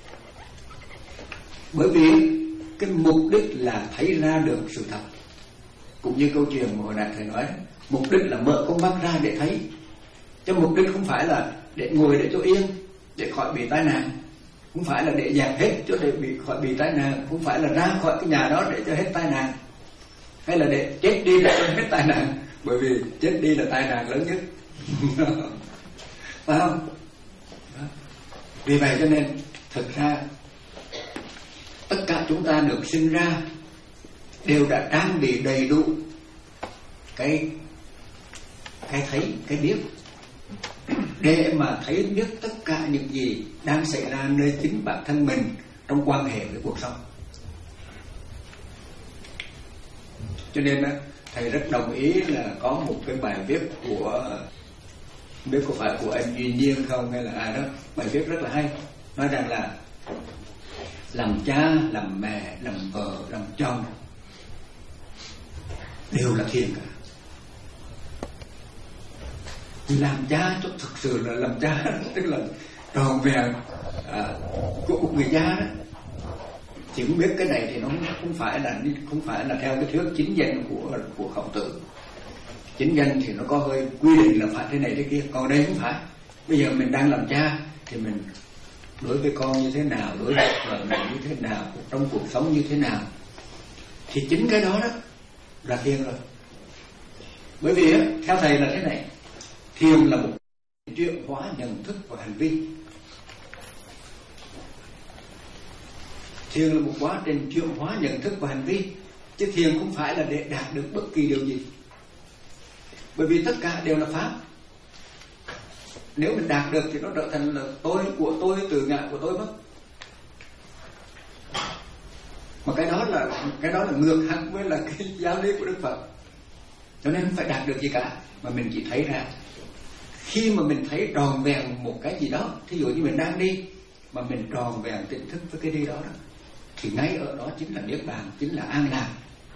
Bởi vì cái mục đích là thấy ra được sự thật. Cũng như câu chuyện mà hồi nãy thầy nói, mục đích là mở con mắt ra để thấy, chứ mục đích không phải là để ngồi để cho yên, để khỏi bị tai nạn, không phải là để dẹp hết cho để bị khỏi bị tai nạn, không phải là ra khỏi cái nhà đó để cho hết tai nạn, hay là để chết đi để cho hết tai nạn, bởi vì chết đi là tai nạn lớn nhất. Phải không? Đó. Vì vậy cho nên thực ra tất cả chúng ta được sinh ra đều đã trang bị đầy đủ cái cái thấy, cái biết, để mà thấy biết tất cả những gì đang xảy ra nơi chính bản thân mình trong quan hệ với cuộc sống. Cho nên thầy rất đồng ý là có một cái bài viết của, không biết có phải của anh Duy Nhiên không hay là ai đó, bài viết rất là hay, nói rằng là làm cha, làm mẹ, làm vợ, làm chồng đều là thiền cả. Làm cha cho thực sự là làm cha, tức là tròn vẹn à, của một người cha đó. Chỉ không biết cái này thì nó không phải là không phải là theo cái thuyết chính danh của của Khổng Tử. Chính danh thì nó có hơi quy định là phải thế này thế kia, còn đây không phải. Bây giờ mình đang làm cha thì mình đối với con như thế nào, đối với vợ mình như thế nào, trong cuộc sống như thế nào, thì chính cái đó đó là thiền rồi. Bởi vì theo thầy là thế này, thiền là một chuyển hóa nhận thức và hành vi. Thiền là một quá trình chuyển hóa nhận thức và hành vi, chứ thiền không phải là để đạt được bất kỳ điều gì. Bởi vì tất cả đều là pháp. Nếu mình đạt được thì nó trở thành là tôi của tôi, tự ngã của tôi mất. Mà cái đó là cái đó là ngược hẳn với là cái giáo lý của Đức Phật. Cho nên không phải đạt được gì cả, mà mình chỉ thấy ra. Khi mà mình thấy tròn vẹn một cái gì đó, thí dụ như mình đang đi mà mình tròn vẹn tỉnh thức với cái đi đó, đó thì ngay ở đó chính là niết bàn, chính là an lạc,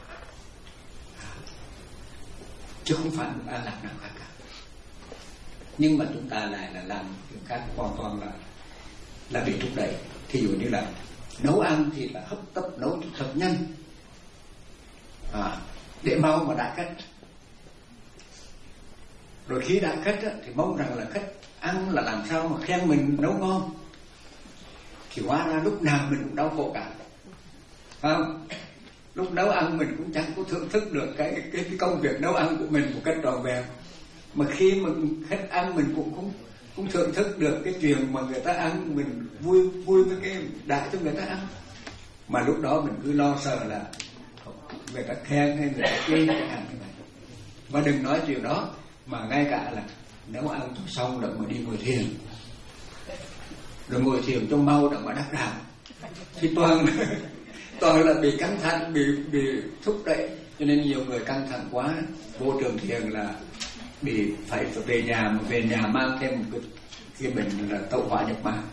chứ không phải một an lạc nào khác cả. Nhưng mà chúng ta lại là làm những cái hoàn toàn là là bị thúc đẩy. Thí dụ như là nấu ăn thì là hấp tấp, nấu thật nhanh, à, để mau mà đã khách. Rồi khi đã khách á, thì mong rằng là khách ăn là làm sao mà khen mình nấu ngon, thì hóa ra lúc nào mình cũng đau khổ cả, phải không? Lúc nấu ăn mình cũng chẳng có thưởng thức được cái cái, cái công việc nấu ăn của mình một cách trọn vẹn. Mà khi mà khách ăn mình cũng cũng cũng thưởng thức được cái chuyện mà người ta ăn, mình vui vui với cái đại cho người ta ăn. Mà lúc đó mình cứ lo sợ là người ta khen hay người ta chê chẳng hạn như vậy. Và đừng nói chuyện đó, mà ngay cả là nấu ăn xong rồi mà đi ngồi thiền, rồi ngồi thiền cho mau rồi mà đắc đạo, thì toàn toàn là bị căng thẳng, bị bị thúc đẩy. Cho nên nhiều người căng thẳng quá, vô trường thiền là bị phải về nhà, mà về nhà mang thêm một cái, cái bệnh là tẩu hỏa nhập ma.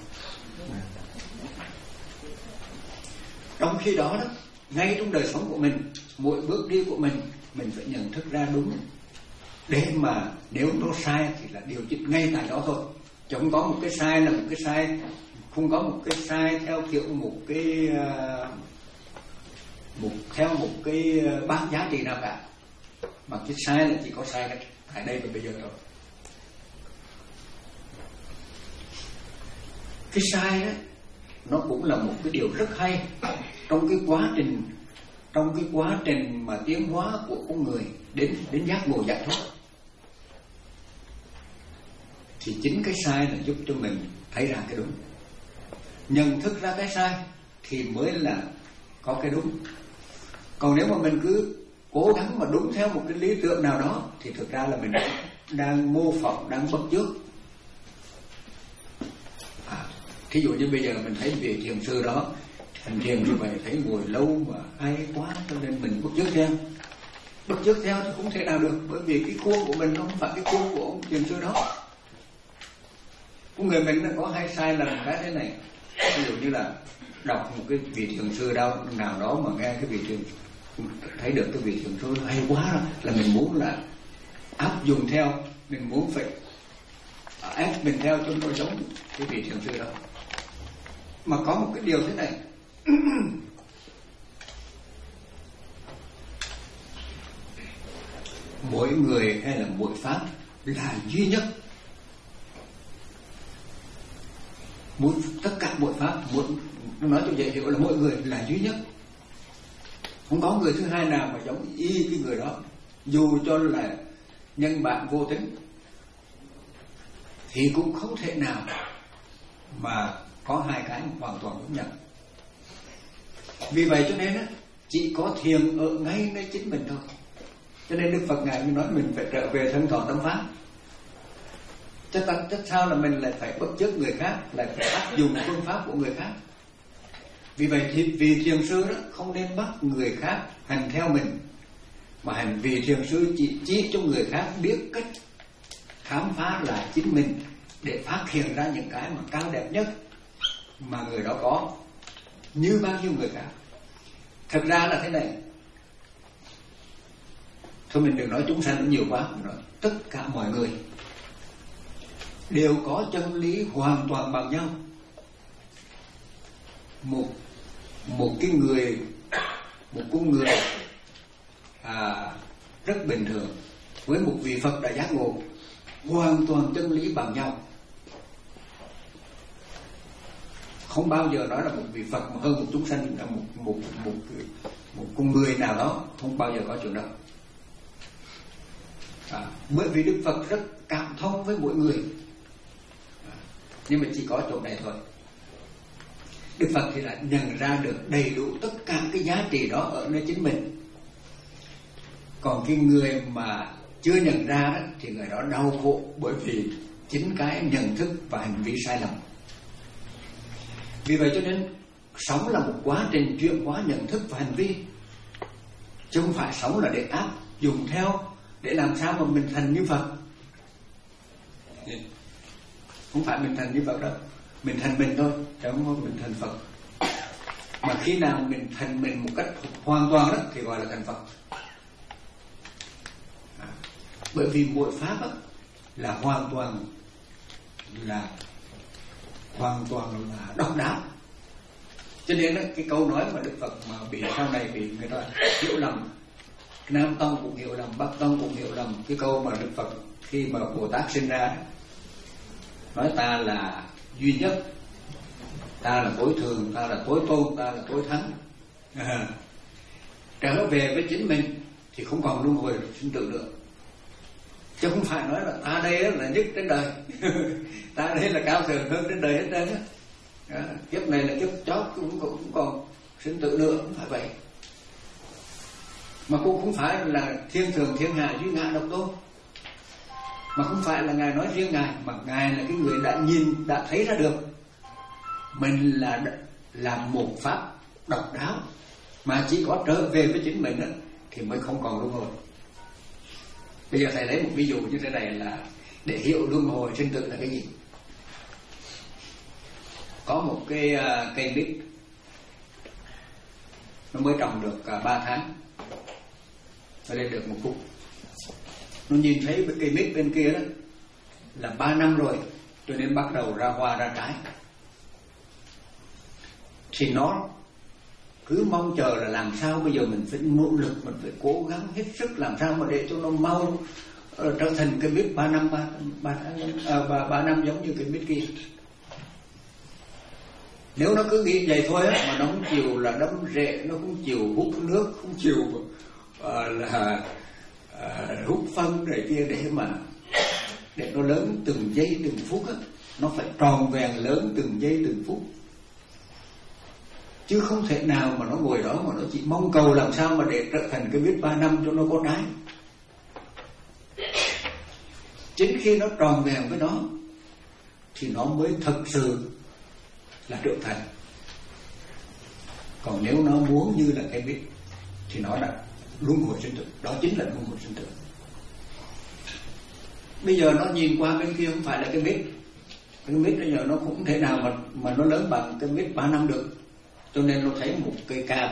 Trong khi đó đó, ngay trong đời sống của mình, mỗi bước đi của mình, mình phải nhận thức ra đúng, để mà nếu nó sai thì là điều chỉnh ngay tại đó thôi. Chứ không có một cái sai là một cái sai, không có một cái sai theo kiểu một cái một theo một cái bát giá trị nào cả, mà cái sai là chỉ có sai tại đây và bây giờ thôi. Cái sai đó nó cũng là một cái điều rất hay trong cái quá trình trong cái quá trình mà tiến hóa của con người đến đến giác ngộ giải thoát. Thì chính cái sai là giúp cho mình thấy ra cái đúng, nhận thức ra cái sai thì mới là có cái đúng. Còn nếu mà mình cứ cố gắng mà đúng theo một cái lý tưởng nào đó thì thực ra là mình đang mô phỏng, đang bắt chước. À, thí dụ như bây giờ mình thấy vị thiền sư đó hành thiền như vậy, thấy ngồi lâu mà hay quá, cho nên mình bắt chước theo. Bắt chước theo thì không thể nào được, bởi vì cái khuôn của mình nó không phải cái khuôn của ông thiền sư đó. Con người mình nó có hai sai lầm cái thế này. Ví dụ như là đọc một cái vị thiền sư đâu nào đó mà nghe cái vị thiền, thấy được cái vị thiền sư hay quá rồi, là mình muốn là áp dụng theo, mình muốn phải ép mình theo cho nó giống cái vị thiền sư đó. Mà có một cái điều thế này, mỗi người hay là mỗi pháp là duy nhất. Mỗi, tất cả mỗi pháp, mỗi, nó nói cho dễ hiểu là mỗi người là duy nhất. Không có người thứ hai nào mà giống y cái người đó, dù cho là nhân bản vô tính, thì cũng không thể nào mà có hai cái hoàn toàn giống nhau. Vì vậy cho nên á, chỉ có thiền ở ngay nơi chính mình thôi. Cho nên Đức Phật ngài mới nói mình phải trở về thân thọ tâm pháp. Chắc chắn chắc sao là mình lại phải bắt chước người khác, lại phải áp dụng phương pháp của người khác. Vì vậy thì vì thiền sư đó không nên bắt người khác hành theo mình, mà hành vì thiền sư chỉ chỉ cho người khác biết cách khám phá lại chính mình, để phát hiện ra những cái mà cao đẹp nhất mà người đó có, như bao nhiêu người khác. Thật ra là thế này, thôi mình đừng nói chúng sanh nhiều quá, mình nói tất cả mọi người đều có chân lý hoàn toàn bằng nhau. Một một cái người, một con người à, rất bình thường với một vị Phật đã giác ngộ, hoàn toàn chân lý bằng nhau. Không bao giờ nói là một vị Phật mà hơn một chúng sanh, là một một một một con người nào đó, không bao giờ có chuyện đó. À, bởi vì Đức Phật rất cảm thông với mỗi người, à, nhưng mà chỉ có chỗ này thôi. Đức Phật thì đã nhận ra được đầy đủ tất cả cái giá trị đó ở nơi chính mình. Còn cái người mà chưa nhận ra đó, thì người đó đau khổ bởi vì chính cái nhận thức và hành vi sai lầm. Vì vậy cho nên sống là một quá trình chuyển hóa nhận thức và hành vi, chứ không phải sống là để áp dụng theo, để làm sao mà mình thành như Phật. Không phải mình thành như Phật đâu, mình thành mình thôi, chứ không phải mình thành Phật. Mà khi nào mình thành mình một cách hoàn toàn đó thì gọi là thành Phật. À, bởi vì mỗi pháp đó là hoàn toàn là hoàn toàn là độc đáo. Cho nên đó, cái câu nói mà Đức Phật mà bị sau này bị người ta hiểu lầm, Nam Tông cũng hiểu lầm, Bắc Tông cũng hiểu lầm. Cái câu mà Đức Phật khi mà Bồ Tát sinh ra nói ta là duy nhất, ta là tối thường, ta là tối tôn, ta là tối thắng. À, trở về với chính mình thì không còn luân hồi sinh tử nữa. Chứ không phải nói là ta đây là nhất trên đời ta đây là cao thượng hơn trên đời hết trơn á. À, kiếp này là kiếp chót cũng, cũng, cũng còn sinh tử nữa, không phải vậy. Mà cũng không phải là thiên thường thiên hạ duy ngã độc tôn, mà không phải là Ngài nói riêng Ngài, mà Ngài là cái người đã nhìn, đã thấy ra được mình là là một pháp độc đáo, mà chỉ có trở về với chính mình đó, thì mới không còn luân hồi. Bây giờ thầy lấy một ví dụ như thế này là để hiểu luân hồi sinh tử là cái gì. Có một cái uh, cây mít, nó mới trồng được uh, ba tháng, nó lên được một phút. Nó nhìn thấy cái cây mít bên kia đó là ba năm rồi, cho nên bắt đầu ra hoa ra trái. Thì nó cứ mong chờ là làm sao bây giờ mình phải nỗ lực, mình phải cố gắng hết sức làm sao mà để cho nó mau uh, trở thành cây mít ba năm ba ba uh, ba, ba năm giống như cây mít kia. Nếu nó cứ nghĩ vậy thôi á, mà nó không chịu là đâm rễ, nó không chịu hút nước, không chịu uh, là uh, hút phân này kia để mà để nó lớn từng giây từng phút á, nó phải tròn vẹn lớn từng giây từng phút. Chứ không thể nào mà nó ngồi đó mà nó chỉ mong cầu làm sao mà để trở thành cái biết ba năm cho nó có trái. Chính khi nó tròn vẹn với nó thì nó mới thực sự là trưởng thành. Còn nếu nó muốn như là cái biết thì nó là luân hồi sinh tử. Đó chính là luân hồi sinh tử. Bây giờ nó nhìn qua bên kia không phải là cái biết, cái biết bây giờ nó cũng không thể nào mà mà nó lớn bằng cái biết ba năm được. Cho nên nó thấy một cây cam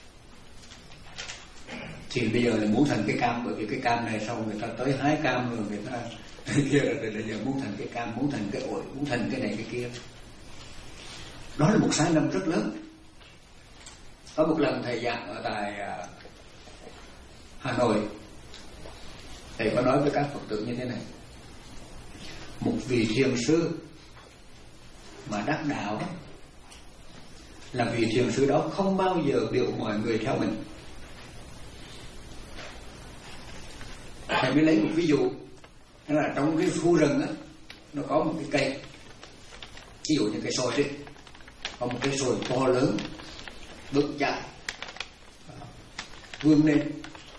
thì bây giờ là muốn thành cây cam, bởi vì cái cam này sau người ta tới hái cam rồi người ta kia là bây giờ muốn thành cái cam, muốn thành cái ổi, muốn thành cái này cái kia. Đó là một sai lầm rất lớn. Có một lần thầy giảng ở tại Hà Nội, thầy có nói với các Phật tử như thế này: một vị thiền sư mà đắc đạo là vị thiền sư đó không bao giờ biểu mọi người theo mình. Thầy mới lấy một ví dụ, đó là trong cái khu rừng á, nó có một cái cây, ví dụ như cây sồi đi, có một cái sồi to lớn, vững chãi, vươn lên,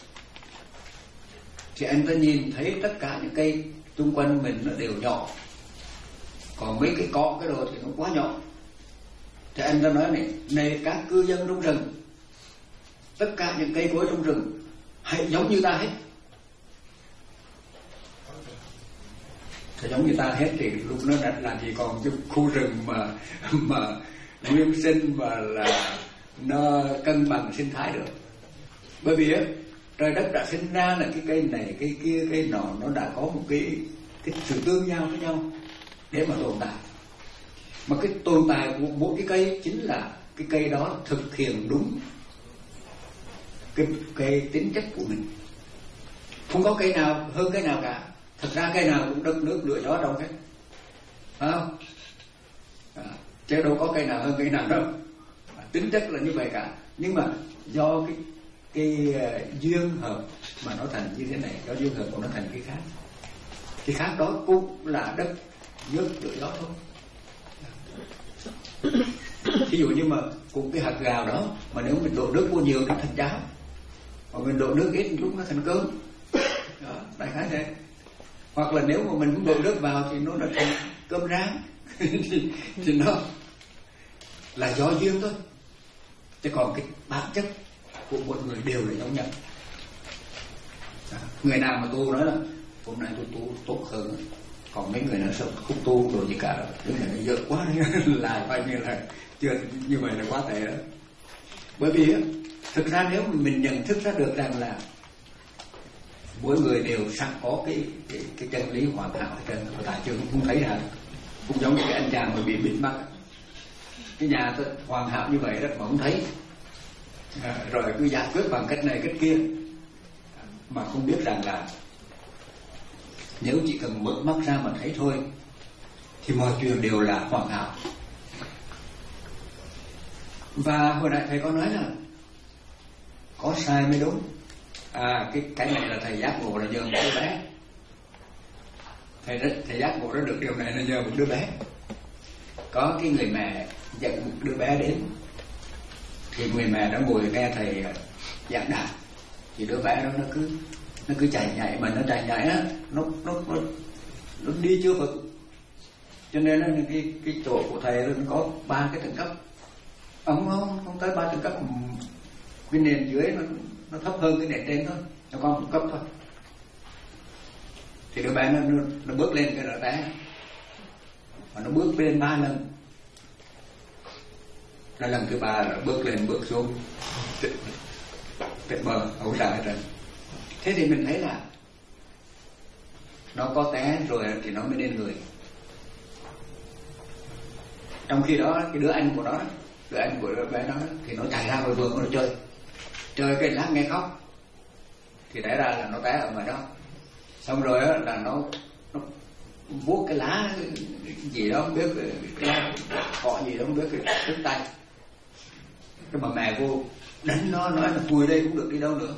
thì anh ta nhìn thấy tất cả những cây xung quanh mình nó đều nhỏ, còn mấy cái cỏ cái đồ thì nó quá nhỏ. Thì anh ta nói này: này các cư dân trong rừng, tất cả những cây cối trong rừng hãy giống như ta hết. Thì giống như ta hết thì lúc nó đã làm gì còn cái khu rừng mà mà nguyên sinh và là nó cân bằng sinh thái được. Bởi vì á, trời đất đã sinh ra là cái cây này, cây kia, cây nọ, nó đã có một cái cái sự tương giao với nhau để mà tồn tại. Mà cái tồn tại của mỗi cái cây chính là cái cây đó thực hiện đúng cái, cái tính chất của mình. Không có cây nào hơn cây nào cả. Thật ra cây nào cũng đất nước lửa gió đâu hết, phải không? À, chứ đâu có cây nào hơn cây nào đâu. À, tính chất là như vậy cả. Nhưng mà do cái cái uh, duyên hợp mà nó thành như thế này, do duyên hợp của nó thành cái khác. Cái khác đó cũng là đất nước tự do thôi. Ví dụ như mà cũng cái hạt gạo đó, mà nếu mình đổ nước vô nhiều nó thành cháo, mà mình đổ nước ít lúc nó thành cơm. Đó, đại khái thế. Hoặc là nếu mà mình cũng đổ nước vào thì nó là thành cơm rang. thì, thì nó là do duyên thôi. Chứ còn cái bản chất của một người đều là giống nhau. Người nào mà tu nói là hôm nay tôi tu tốt hơn, còn mấy người nào sợ không tu đồ gì cả, cái này nó dơ quá là coi như là chưa, như vậy là quá tệ đó. Bởi vì thực ra nếu mình nhận thức ra được rằng là mỗi người đều sẵn có cái cái, cái chân lý hoàn hảo ở trên, tại chưa không thấy ra, cũng giống như cái anh chàng mà bị bịt mắt, cái nhà hoàn hảo như vậy đó mà không thấy, à, rồi cứ giải quyết bằng cách này cách kia, mà không biết rằng là nếu chỉ cần mở mắt ra mà thấy thôi thì mọi chuyện đều là hoàn hảo. Và hồi nãy thầy có nói là có sai mới đúng. À, cái cái này là thầy giác ngộ là nhờ một đứa bé. Thầy rất thầy giác ngộ ra được điều này là nhờ một đứa bé. Có cái người mẹ dẫn một đứa bé đến, thì người mẹ đã ngồi nghe thầy giảng đạo, thì đứa bé đó nó cứ nó cứ chạy nhảy, mà nó chạy nhảy á, nó nó nó nó đi chưa vững, cho nên là cái cái chỗ của thầy nó có ba cái tầng cấp, ông không không tới ba tầng cấp, cái nền dưới nó nó thấp hơn cái nền trên thôi, nó có một cấp thôi. Thì đứa bé nó nó, nó bước lên cái rỡ té, mà nó bước lên ba lần, là lần thứ ba là bước lên bước xuống tuyệt vời, không sao hết trơn. Thế thì mình thấy là nó có té rồi thì nó mới nên người. Trong khi đó cái đứa anh của nó, đứa anh của đứa bé đó thì nó chạy ra ngoài vườn nó chơi, chơi cái lát nghe khóc, thì té ra là nó té ở ngoài đó. Xong rồi đó là nó nó vuốt cái lá gì đó không biết, cái lá cọ gì đó không biết, cái đứt tay. Cái bà mẹ vô đánh nó, nói là ngồi đây cũng được, đi đâu nữa.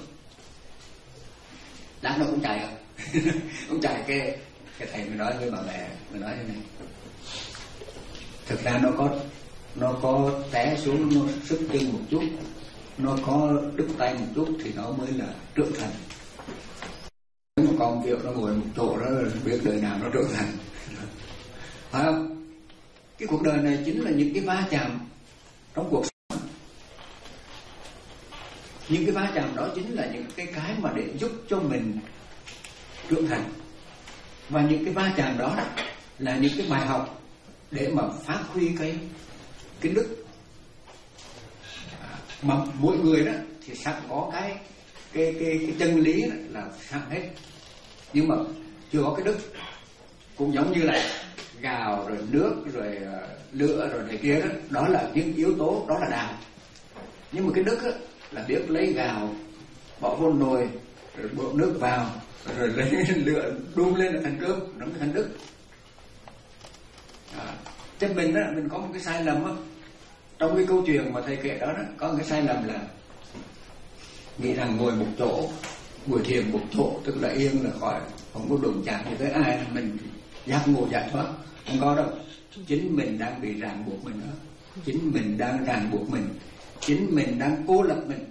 Lát nó cũng chạy à. Cũng chạy, cái cái thầy mới nói với bà mẹ, mới nói thế này: thực ra nó có nó có té xuống, nó sức chân một chút, nó có đứt tay một chút thì nó mới là trưởng thành. Nếu mà con việc nó ngồi một chỗ đó biết đời nào nó trưởng thành, phải không? Cái cuộc đời này chính là những cái va chạm trong cuộc sống. Những cái va chạm đó chính là những cái cái mà để giúp cho mình trưởng thành. Và những cái va chạm đó là những cái bài học để mà phát huy cái cái đức. Mà mỗi người đó thì sẵn có cái cái cái cái chân lý đó là sẵn hết, nhưng mà chưa có cái đức. Cũng giống như là gạo rồi nước rồi uh, lửa rồi này kia đó, đó là những yếu tố, đó là đào. Nhưng mà cái đức đó, là biết lấy gạo bỏ vô nồi rồi đổ nước vào rồi lấy lửa đun lên là thành cơm, nó mới thành đức. À, chứ mình đó, mình có một cái sai lầm đó. Trong cái câu chuyện mà thầy kể đó, đó có một cái sai lầm là nghĩ rằng ngồi một chỗ, ngồi thiền một chỗ tức là yên, là khỏi, không có đụng chạm gì tới ai, mình giác ngộ giải thoát. Không có đâu. Chính mình đang bị ràng buộc mình đó. Chính mình đang ràng buộc mình, chính mình đang cô lập mình,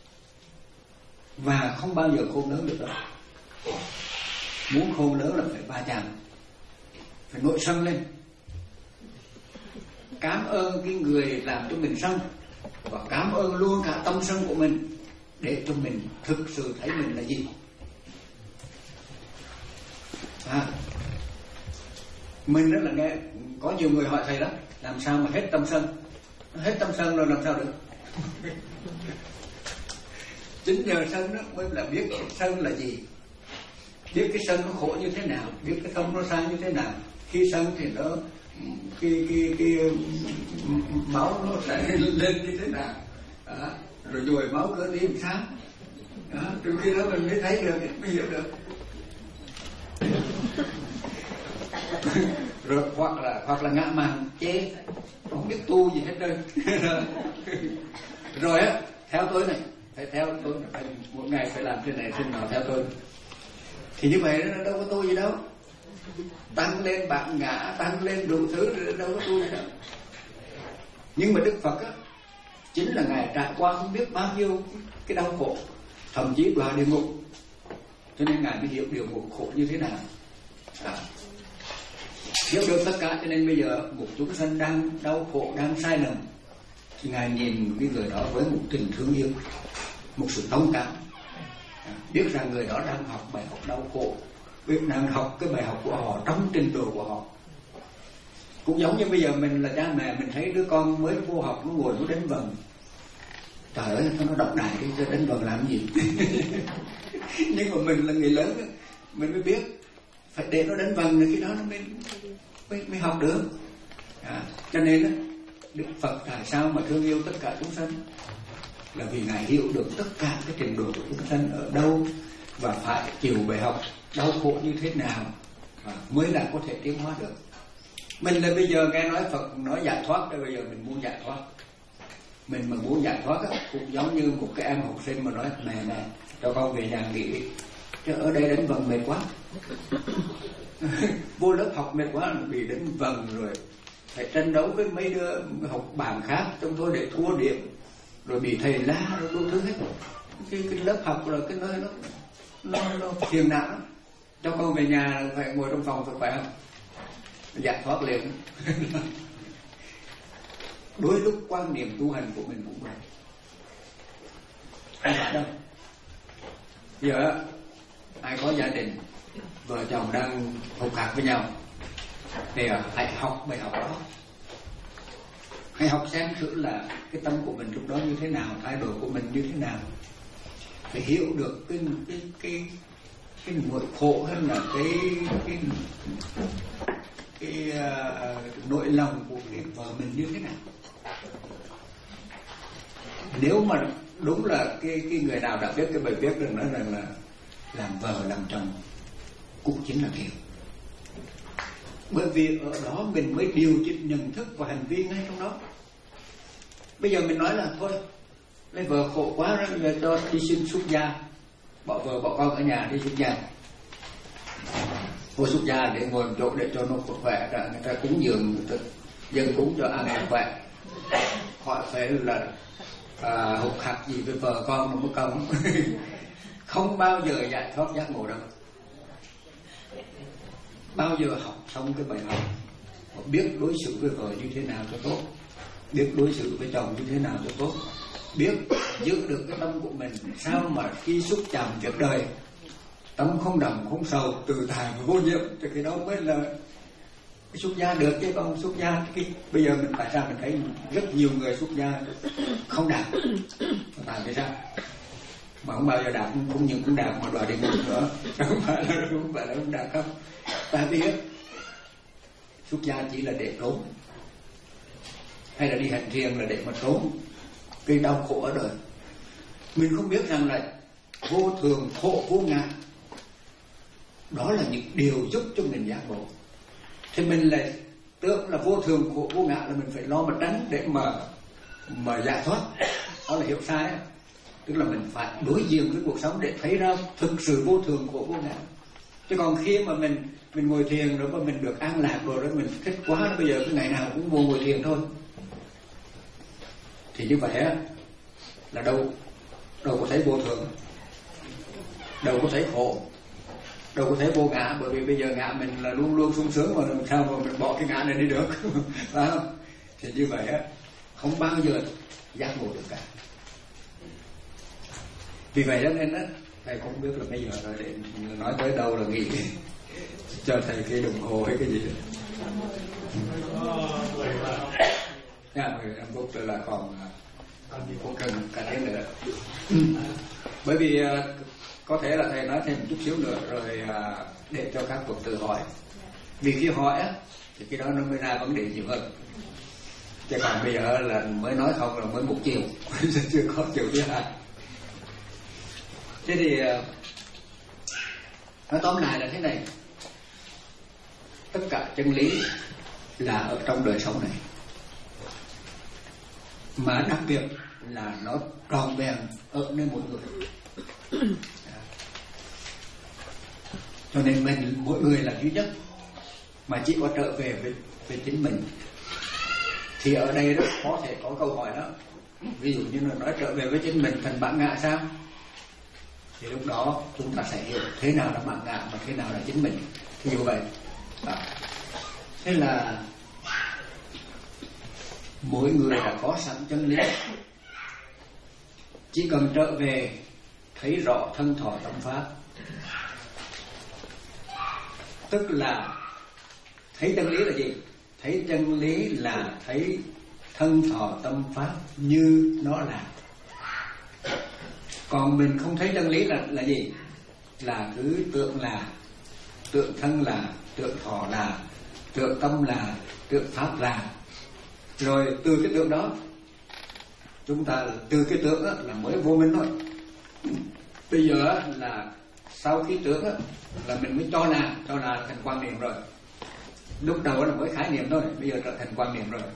và không bao giờ khôn lớn được đâu. Muốn khôn lớn là phải va chạm, phải nội sân lên. Cảm ơn cái người làm cho mình sân, và cảm ơn luôn cả tâm sân của mình, để cho mình thực sự thấy mình là gì. À, mình rất là nghe có nhiều người hỏi thầy đó, làm sao mà hết tâm sân? Hết tâm sân rồi làm sao được? Chính nhờ sân đó mới là biết sân là gì, biết cái sân nó khổ như thế nào, biết cái tâm nó sai như thế nào. Khi sân thì nó cái cái cái máu nó sẽ lên như thế nào đó, rồi rồi máu cơ tim sáng đó, từ khi đó mình mới thấy được, mới hiểu được. Rồi hoặc là hoặc là ngã mạn chê, không biết tu gì hết trơn. Rồi á, theo tôi này, phải theo tôi, phải một ngày phải làm thế này thế nào theo tôi. Thì như vậy nó đâu có tôi gì đâu. Tăng lên bạn ngã, tăng lên đủ thứ, đâu có tôi gì đâu. Nhưng mà Đức Phật á, chính là Ngài trải qua không biết bao nhiêu cái đau khổ, thậm chí đọa địa ngục, cho nên Ngài mới hiểu địa ngục khổ như thế nào. À, hiểu được tất cả, cho nên bây giờ một chúng sanh đang đau khổ, đang sai lầm, thì Ngài nhìn cái người đó với một tình thương yêu, một sự thông cảm, à, biết rằng người đó đang học bài học đau khổ, biết đang học cái bài học của họ trong trình độ của họ. Cũng giống như bây giờ mình là cha mẹ, mình thấy đứa con mới vô học nó ngồi nó đánh vần, trời ơi nó độc đại đi, đánh vần làm gì. Nhưng mà mình là người lớn, mình mới biết phải để nó đánh vần, khi đó nó mới mới, mới học được. À, cho nên đó, Đức Phật tại sao mà thương yêu tất cả chúng sanh, là vì Ngài hiểu được tất cả cái trình độ của chúng sanh ở đâu và phải chịu bài học đau khổ như thế nào, à, mới là có thể tiến hóa được. Mình là bây giờ nghe nói Phật nói giải thoát, bây giờ mình muốn giải thoát. Mình mà muốn giải thoát á, cũng giống như một cái em học sinh mà nói mẹ mẹ cho con về nhà nghỉ đi, chứ ở đây đánh vần mệt quá. Vô lớp học mệt quá, bị đánh vần rồi phải tranh đấu với mấy đứa học bàn khác trong tôi để thua điểm, rồi bị thầy la rồi đủ thứ hết. Cái, cái lớp học là cái nơi nó nó, nó phiền não lắm. Cho con về nhà phải ngồi trong phòng phải khỏe không? Giải thoát liền. Đôi lúc quan niệm tu hành của mình cũng vậy, không phải đâu. Giờ ai có gia đình, vợ chồng đang hục hạc với nhau, thì hãy học bài học đó, hãy học xem thử là cái tâm của mình lúc đó như thế nào, thái độ của mình như thế nào, phải hiểu được cái cái cái cái nỗi khổ hay là cái cái cái uh, nỗi lòng của người vợ mình như thế nào. Nếu mà đúng là cái cái người nào đã biết cái bài viết được nói rằng là làm vợ làm chồng cũng chính là thiện, bởi vì ở đó mình mới điều chỉnh nhận thức và hành vi ngay trong đó. Bây giờ mình nói là thôi lấy vợ khổ quá rồi, giờ cho đi xin xuất gia, bỏ vợ bỏ con ở nhà đi xuất gia, ngồi xuất gia để ngồi chỗ để cho nó khỏe, cả người ta cúng dường, dân cúng cho ăn ăn khỏe, khỏi phải là à, hụt hạt gì với vợ con mà mất công. Không bao giờ giải thoát giác ngộ đâu. Bao giờ học xong cái bài học, biết đối xử với vợ như thế nào cho tốt, biết đối xử với chồng như thế nào cho tốt, biết giữ được cái tâm của mình sao mà khi xúc chạm việc đời tâm không đầm không sầu, từ tài và vô nhiễm, thì cái đó mới là cái xuất gia được. Chứ còn xuất gia cái bây giờ mình tại sao mình thấy rất nhiều người xuất gia không đạt, tại vì sao mà không bao giờ đạt, không những cũng đạt mà đòi đi ngủ nữa, không phải là không phải là không đạt không. Tại vì xuất gia chỉ là để trốn, hay là đi hành thiền là để mà trốn cái đau khổ ở đời. Mình không biết rằng là vô thường khổ vô ngã, đó là những điều giúp cho mình giác ngộ. Thì mình lại tưởng là vô thường khổ vô ngã là mình phải lo mà tránh để mà mà giải thoát, đó là hiểu sai. Tức là mình phải đối diện với cuộc sống để thấy ra thực sự vô thường khổ vô ngã. Chứ còn khi mà mình mình ngồi thiền rồi mà mình được an lạc rồi đó, mình thích quá, bây giờ cái ngày nào cũng vô ngồi thiền thôi, thì như vậy á là đâu đâu có thấy vô thường, đâu có thấy khổ, đâu có thấy vô ngã. Bởi vì bây giờ ngã mình là luôn luôn sung sướng, mà làm sao mà mình bỏ cái ngã này đi được. Phải không? Thì như vậy á không bao giờ giác ngộ được cả. Vì vậy đó nên á thầy không biết là bây giờ rồi để nói tới đâu là nghỉ cho thầy cái đồng hồ hay cái gì đó. Nha, mười năm phút là còn còn gì cũng cần cả thế nữa. Bởi vì có thể là thầy nói thêm một chút xíu nữa rồi để cho các Phật tử hỏi. Vì khi hỏi á thì cái đó nó mới ra vấn đề nhiều hơn. Chứ còn bây giờ là mới nói không là mới một chiều, chưa có chiều thứ hai. Thế thì nói tóm lại là thế này, tất cả chân lý là ở trong đời sống này, mà đặc biệt là nó tròn vẹn ở nơi mỗi người. Cho nên mình mỗi người là duy nhất, mà chỉ có trở về với, với chính mình. Thì ở đây đó có thể có câu hỏi đó, ví dụ như là nói trở về với chính mình thành bản ngã sao? Thì lúc đó chúng ta sẽ hiểu thế nào là bản ngã và thế nào là chính mình. Thì như vậy đó. Thế là mỗi người đã có sẵn chân lý, chỉ cần trở về thấy rõ thân thọ tâm pháp. Tức là thấy chân lý là gì? Thấy chân lý là thấy thân thọ tâm pháp như nó là. Còn mình không thấy chân lý là là gì? Là cứ tượng là, tượng thân là, tượng thọ là, tượng tâm là, tượng pháp là. Rồi từ cái tượng đó, chúng ta từ cái tượng đó là mới vô minh thôi. Bây giờ là sau khi tưởng á, là mình mới cho là cho là thành quan niệm rồi. Lúc đầu là mới khái niệm thôi, bây giờ trở thành quan niệm rồi.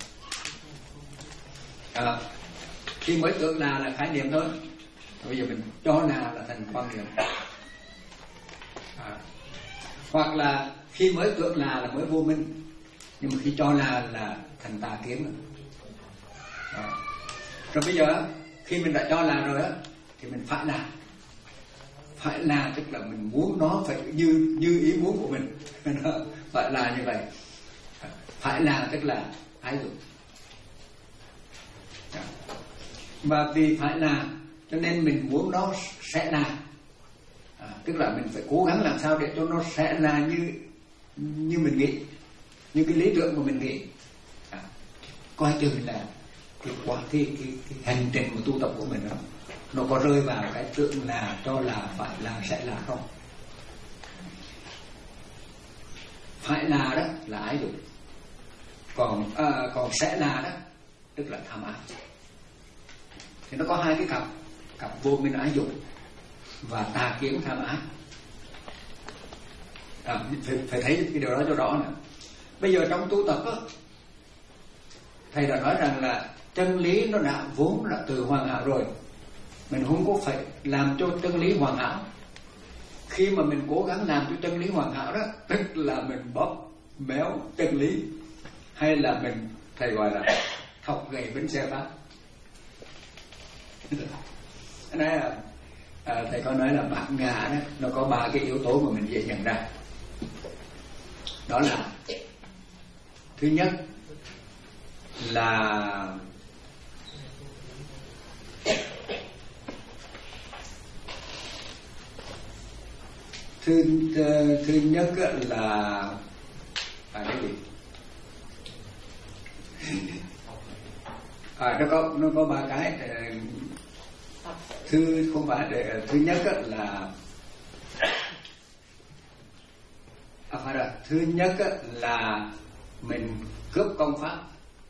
À, khi mới tưởng là là khái niệm thôi, bây giờ mình cho là là thành quan niệm. À, hoặc là khi mới tưởng là là mới vô minh, nhưng mà khi cho là là thành tà kiến rồi. À, rồi bây giờ khi mình đã cho là rồi á, thì mình phải là. Phải là tức là mình muốn nó phải như như ý muốn của mình. Phải là như vậy. Phải là tức là ái dục. Và vì phải là cho nên mình muốn nó sẽ là. À, tức là mình phải cố gắng làm sao để cho nó sẽ là như như mình nghĩ, như cái lý tưởng của mình nghĩ. À, coi chừng là cái quá cái, cái, cái hành trình của tu tập của mình đó, nó có rơi vào cái tưởng là, cho là, phải là, sẽ là không. Phải là đó là ái dục, còn à, còn sẽ là đó tức là tham ái. Thì nó có hai cái cặp, cặp vô minh ái dục và tà kiến tham ái. À, phải, phải thấy cái điều đó cho rõ nè. Bây giờ trong tu tập đó, thầy đã nói rằng là chân lý nó đã vốn là từ hoàn hảo rồi. Mình không có phải làm cho chân lý hoàn hảo. Khi mà mình cố gắng làm cho chân lý hoàn hảo đó, tức là mình bóp méo chân lý, hay là mình, thầy gọi là thọc gậy bánh xe pháp. Nói là, à, thầy có nói là bản ngã đó, nó có ba cái yếu tố mà mình dễ nhận ra. Đó là thứ nhất là thứ thứ nhất là à cái gì à nó có nó có ba cái. Thứ không phải để thứ nhất là à phải rồi thứ nhất là mình cướp công pháp.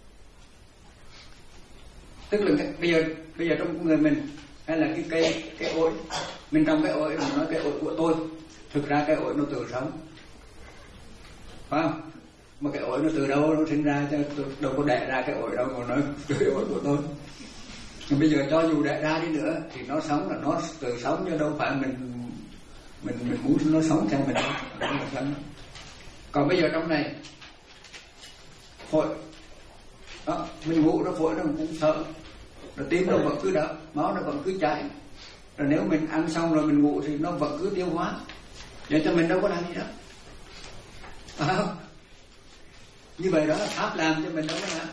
Tức là bây giờ bây giờ trong người mình hay là cái cây cái ổi, mình trồng cái ổi mình nói cái ổi của tôi, thực ra cái ổi nó tự sống, phải không? Mà cái ổi nó từ đâu nó sinh ra, chứ đâu có đẻ ra cái ổi đâu mà nói cái ổi của tôi. Nhưng bây giờ cho dù đẻ ra đi nữa thì nó sống là nó tự sống, chứ đâu phải mình mình mình muốn nó sống theo mình đâu. Đó là sống. Còn bây giờ trong này phổi đó, mình ngủ nó phổi nó cũng sợ, rồi tim nó vẫn cứ đập, máu nó vẫn cứ chảy, rồi nếu mình ăn xong rồi mình ngủ thì nó vẫn cứ tiêu hóa, vậy cho mình đâu có làm gì đâu, phải không? Như vậy đó là pháp làm cho mình đâu có làm.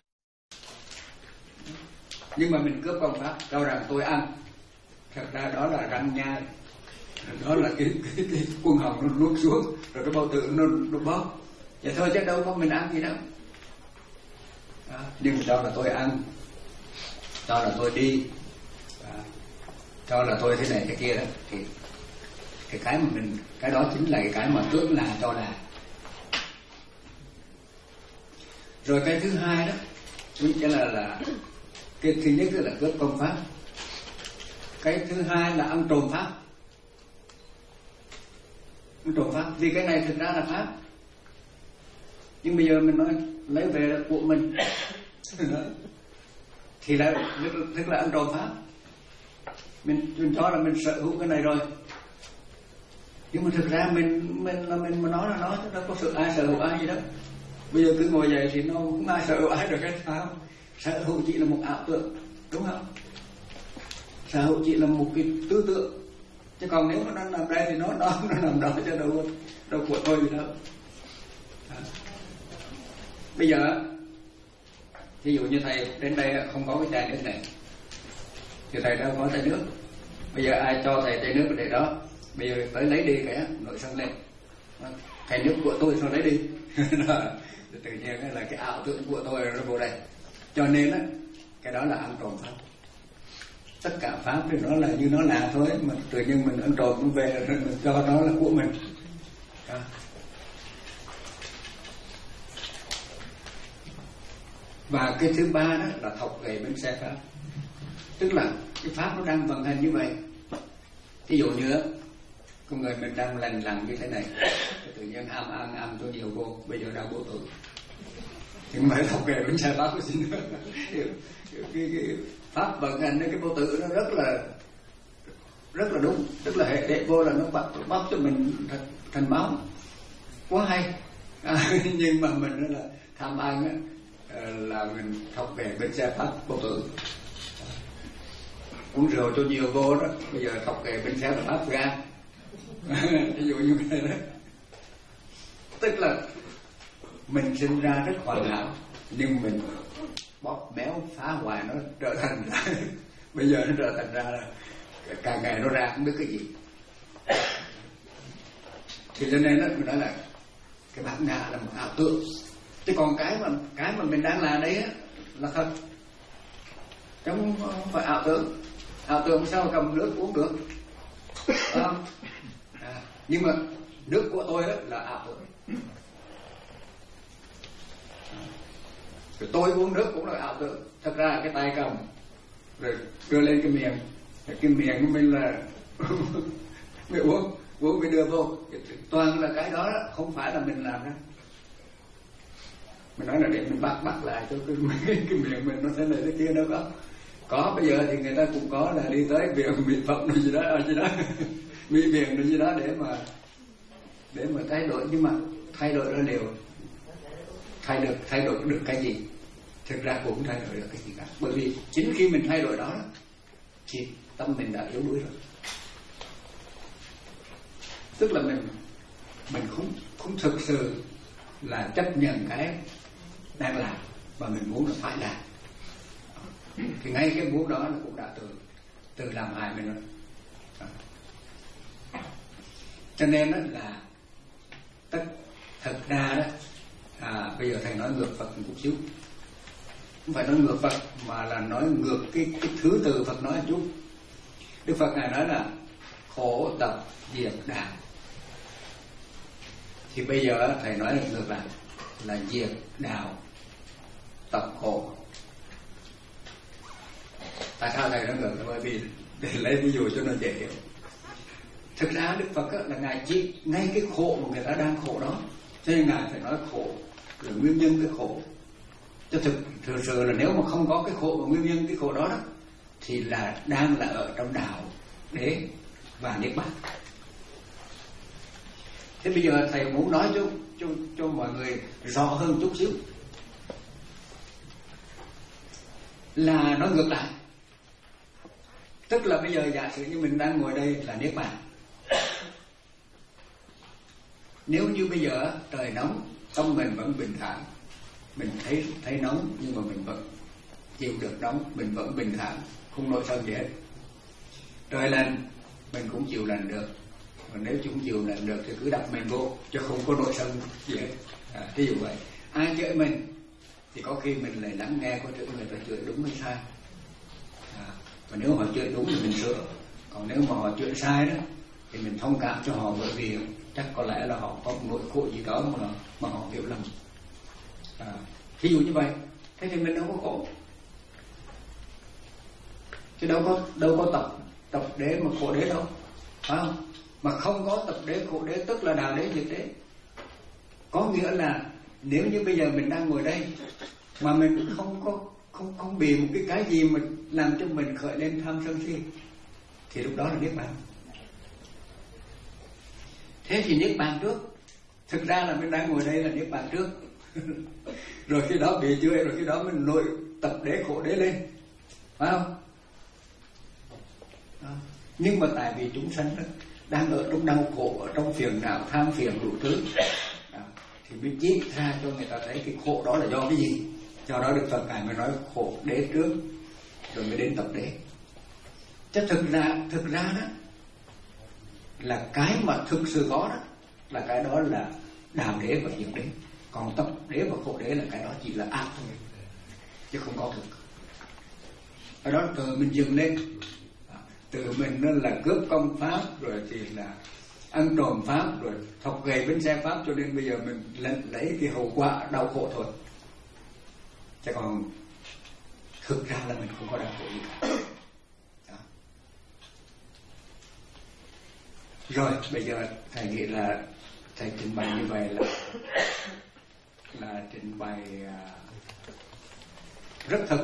Nhưng mà mình cướp công pháp cho rằng tôi ăn, thật ra đó là răng nhai, đó là cái, cái, cái quân hồng nó nuốt xuống, rồi cái bao tử nó, nó bóp, vậy thôi chứ đâu có mình ăn gì đâu. Đó. Nhưng cho là tôi ăn, cho là tôi đi, đó. Cho là tôi thế này thế kia đó, thì cái cái mà mình, cái đó chính là cái, cái mà tưởng là cho là. Rồi cái thứ hai đó chính là là cái thứ nhất là cướp công pháp, cái thứ hai là ăn trộm pháp. Ăn trộm pháp vì cái này thực ra là pháp, nhưng bây giờ mình nói lấy về là của mình thì thì là tức, tức là ăn trộm pháp. Mình mình cho là mình sở hữu cái này rồi, nhưng mà thực ra mình mình là mình mà nói là nói đâu có sự ai sở hữu ai gì đó. Bây giờ cứ ngồi dậy thì nó không ai sở hữu ai được hết, phải không? Sở hữu chỉ là một ảo tưởng, đúng không? Sở hữu chỉ là một cái tư tưởng, chứ còn nếu mà nó nằm đây thì nó nó nó nằm đó, chứ đâu đâu của tôi gì đâu. À. Bây giờ ví dụ như thầy đến đây không có cái chai nước này thì thầy đâu có chai nước. Bây giờ ai cho thầy chai nước để đó, bây giờ tới lấy đi cái nội sân lên, cái nước của tôi sao lấy đi. Tự nhiên là cái ảo tưởng của tôi nó vô đây. Cho nên á, cái đó là ăn trộm pháp. Tất cả pháp thì nó là như nó là thôi, mà tự nhiên mình ăn trộm nó về rồi mình cho nó là của mình. À. Và cái thứ ba đó là thọc gậy bánh xe pháp. Tức là cái pháp nó đang vận hành như vậy. Ví dụ như con người mình đang lành lặn như thế này, tự nhiên ham ăn ăn cho nhiều vô, bây giờ đang vô tử, thì mới thọc gậy bánh xe pháp của xin nữa. cái, cái, cái pháp vận hành cái vô tử nó rất là rất là đúng. Tức là hệ đệ vô là nó bắt bắt cho mình thành, thành máu, quá hay. À, nhưng mà mình là tham ăn á, là mình thọc về bên xe pháp vô tử. Uống rượu cho nhiều vô đó, bây giờ thọc về bên xe pháp gan. Ví dụ như vậy đó. Tức là mình sinh ra rất hoàn hảo, nhưng mình bóp méo phá hoại nó trở thành ra bây giờ nó trở thành ra là càng ngày nó ra không biết cái gì. Thì cho nên đó, mình nói là cái bản ngã là một ảo tưởng, chứ còn cái mà cái mà mình đang làm đấy á, là thật, chứ không phải ảo tưởng. Ảo tưởng sao cầm nước uống được, phải không? À, nhưng mà nước của tôi đó là ảo tưởng. Rồi tôi uống nước cũng là ảo tưởng. Thật ra cái tay cầm rồi đưa lên cái miệng, cái miệng của mình là mình uống uống mình đưa vô, toàn là cái đó, đó không phải là mình làm đó. Mình nói là để mình bắt bắt lại cho cái, cái miệng mình nó thế này thế kia đâu có. Có bây giờ thì người ta cũng có là đi tới viện mỹ phẩm gì đó ở gì đó mỹ viện rồi gì đó để mà để mà thay đổi, nhưng mà thay đổi nó đều thay được thay đổi được cái gì? Thực ra cũng không thay đổi được cái gì cả, bởi vì chính khi mình thay đổi đó thì tâm mình đã yếu đuối rồi. Tức là mình mình không không thực sự là chấp nhận cái đang làm mà mình muốn là phải làm, thì ngay cái muốn đó nó cũng đã từ từ làm hại mình rồi. Cho nên đó là tất thật ra đó, à, bây giờ thầy nói ngược Phật một chút xíu, không phải nói ngược Phật mà là nói ngược cái cái thứ từ Phật nói một chút. Đức Phật ngài nói là khổ tập diệt đạo, thì bây giờ thầy nói là ngược lại là diệt đạo tập khổ. Tại sao thầy nói ngược? Bởi vì để lấy ví dụ cho nó dễ hiểu. Thực ra Đức Phật là ngài chỉ ngay cái khổ mà người ta đang khổ đó, cho nên ngài phải nói khổ rồi nguyên nhân cái khổ. Cho thực thực sự là nếu mà không có cái khổ và nguyên nhân cái khổ đó, đó thì là đang là ở trong đạo đế và niết bàn. Thế bây giờ thầy muốn nói cho cho cho mọi người rõ hơn chút xíu, là nó ngược lại. Tức là bây giờ giả sử như mình đang ngồi đây là niết bàn. Nếu như bây giờ trời nóng, tâm mình vẫn bình thản, mình thấy thấy nóng nhưng mà mình vẫn chịu được nóng, mình vẫn bình thản, không nổi sân gì hết. Trời lạnh mình cũng chịu lạnh được, mà nếu chúng chịu lạnh được thì cứ đặt mình vô, chứ không có nổi sân gì hết. À, ví dụ vậy, ai chửi mình thì có khi mình lại lắng nghe có chửi người ta chửi đúng hay sai. À, mà nếu họ chửi đúng thì mình sửa, còn nếu mà họ chửi sai đó thì mình thông cảm cho họ, bởi vì chắc có lẽ là họ có một nỗi khổ gì đó mà, mà họ hiểu lầm. À, ví dụ như vậy, thế thì mình đâu có khổ, chứ đâu có đâu có tập tập đế mà khổ đế đâu, phải không? Mà không có tập đế khổ đế tức là đạo đế diệt đế. Có nghĩa là nếu như bây giờ mình đang ngồi đây mà mình không có không không bị một cái cái gì mà làm cho mình khởi lên tham sân si, thì lúc đó là niết bàn. Thế thì niết bàn trước. Thực ra là mình đang ngồi đây là niết bàn trước. Rồi khi đó bị chưa, rồi khi đó mình nội tập đế khổ đế lên, phải không? Đó. Nhưng mà tại vì chúng sanh đó, đang ở trong đau khổ, ở trong phiền não, tham phiền đủ thứ, đó. Thì mới chỉ ra cho người ta thấy cái khổ đó là do cái gì. Do đó Đức Phật Ngài mới nói khổ đế trước, rồi mới đến tập đế. Chứ thực ra thực ra đó là cái mà thực sự có đó là cái đó là đạo đế và diệu đế. Còn tập đế và khổ đế là cái đó chỉ là ác thôi, chứ không có thực. Ở đó từ mình dừng lên, từ mình nó là cướp công pháp, rồi thì là ăn trộm pháp, rồi thọc gậy bánh xe pháp, cho nên bây giờ mình lấy cái hậu quả đau khổ thôi. Chứ còn thực ra là mình không có đau khổ gì cả. Đó. Rồi bây giờ thầy nghĩ là thầy trình bày như vậy là là trình bày uh, rất thực,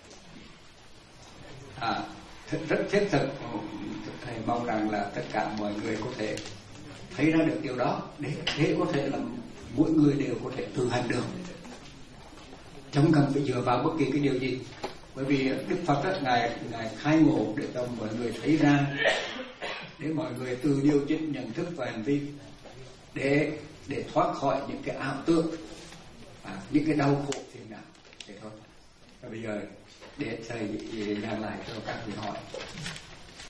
à, th- rất thiết thực. Thầy mong rằng là tất cả mọi người có thể thấy ra được điều đó, để để có thể là mỗi người đều có thể thực hành được, không cần phải dựa vào bất kỳ cái điều gì. Bởi vì Đức Phật rất ngài ngài khai ngộ để cho mọi người thấy ra, để mọi người tự điều chỉnh nhận thức và hành vi, để để thoát khỏi những cái ảo tưởng, à, những cái đau khổ phiền não. Thế thôi. Và bây giờ để thầy giảng lại cho các vị hỏi.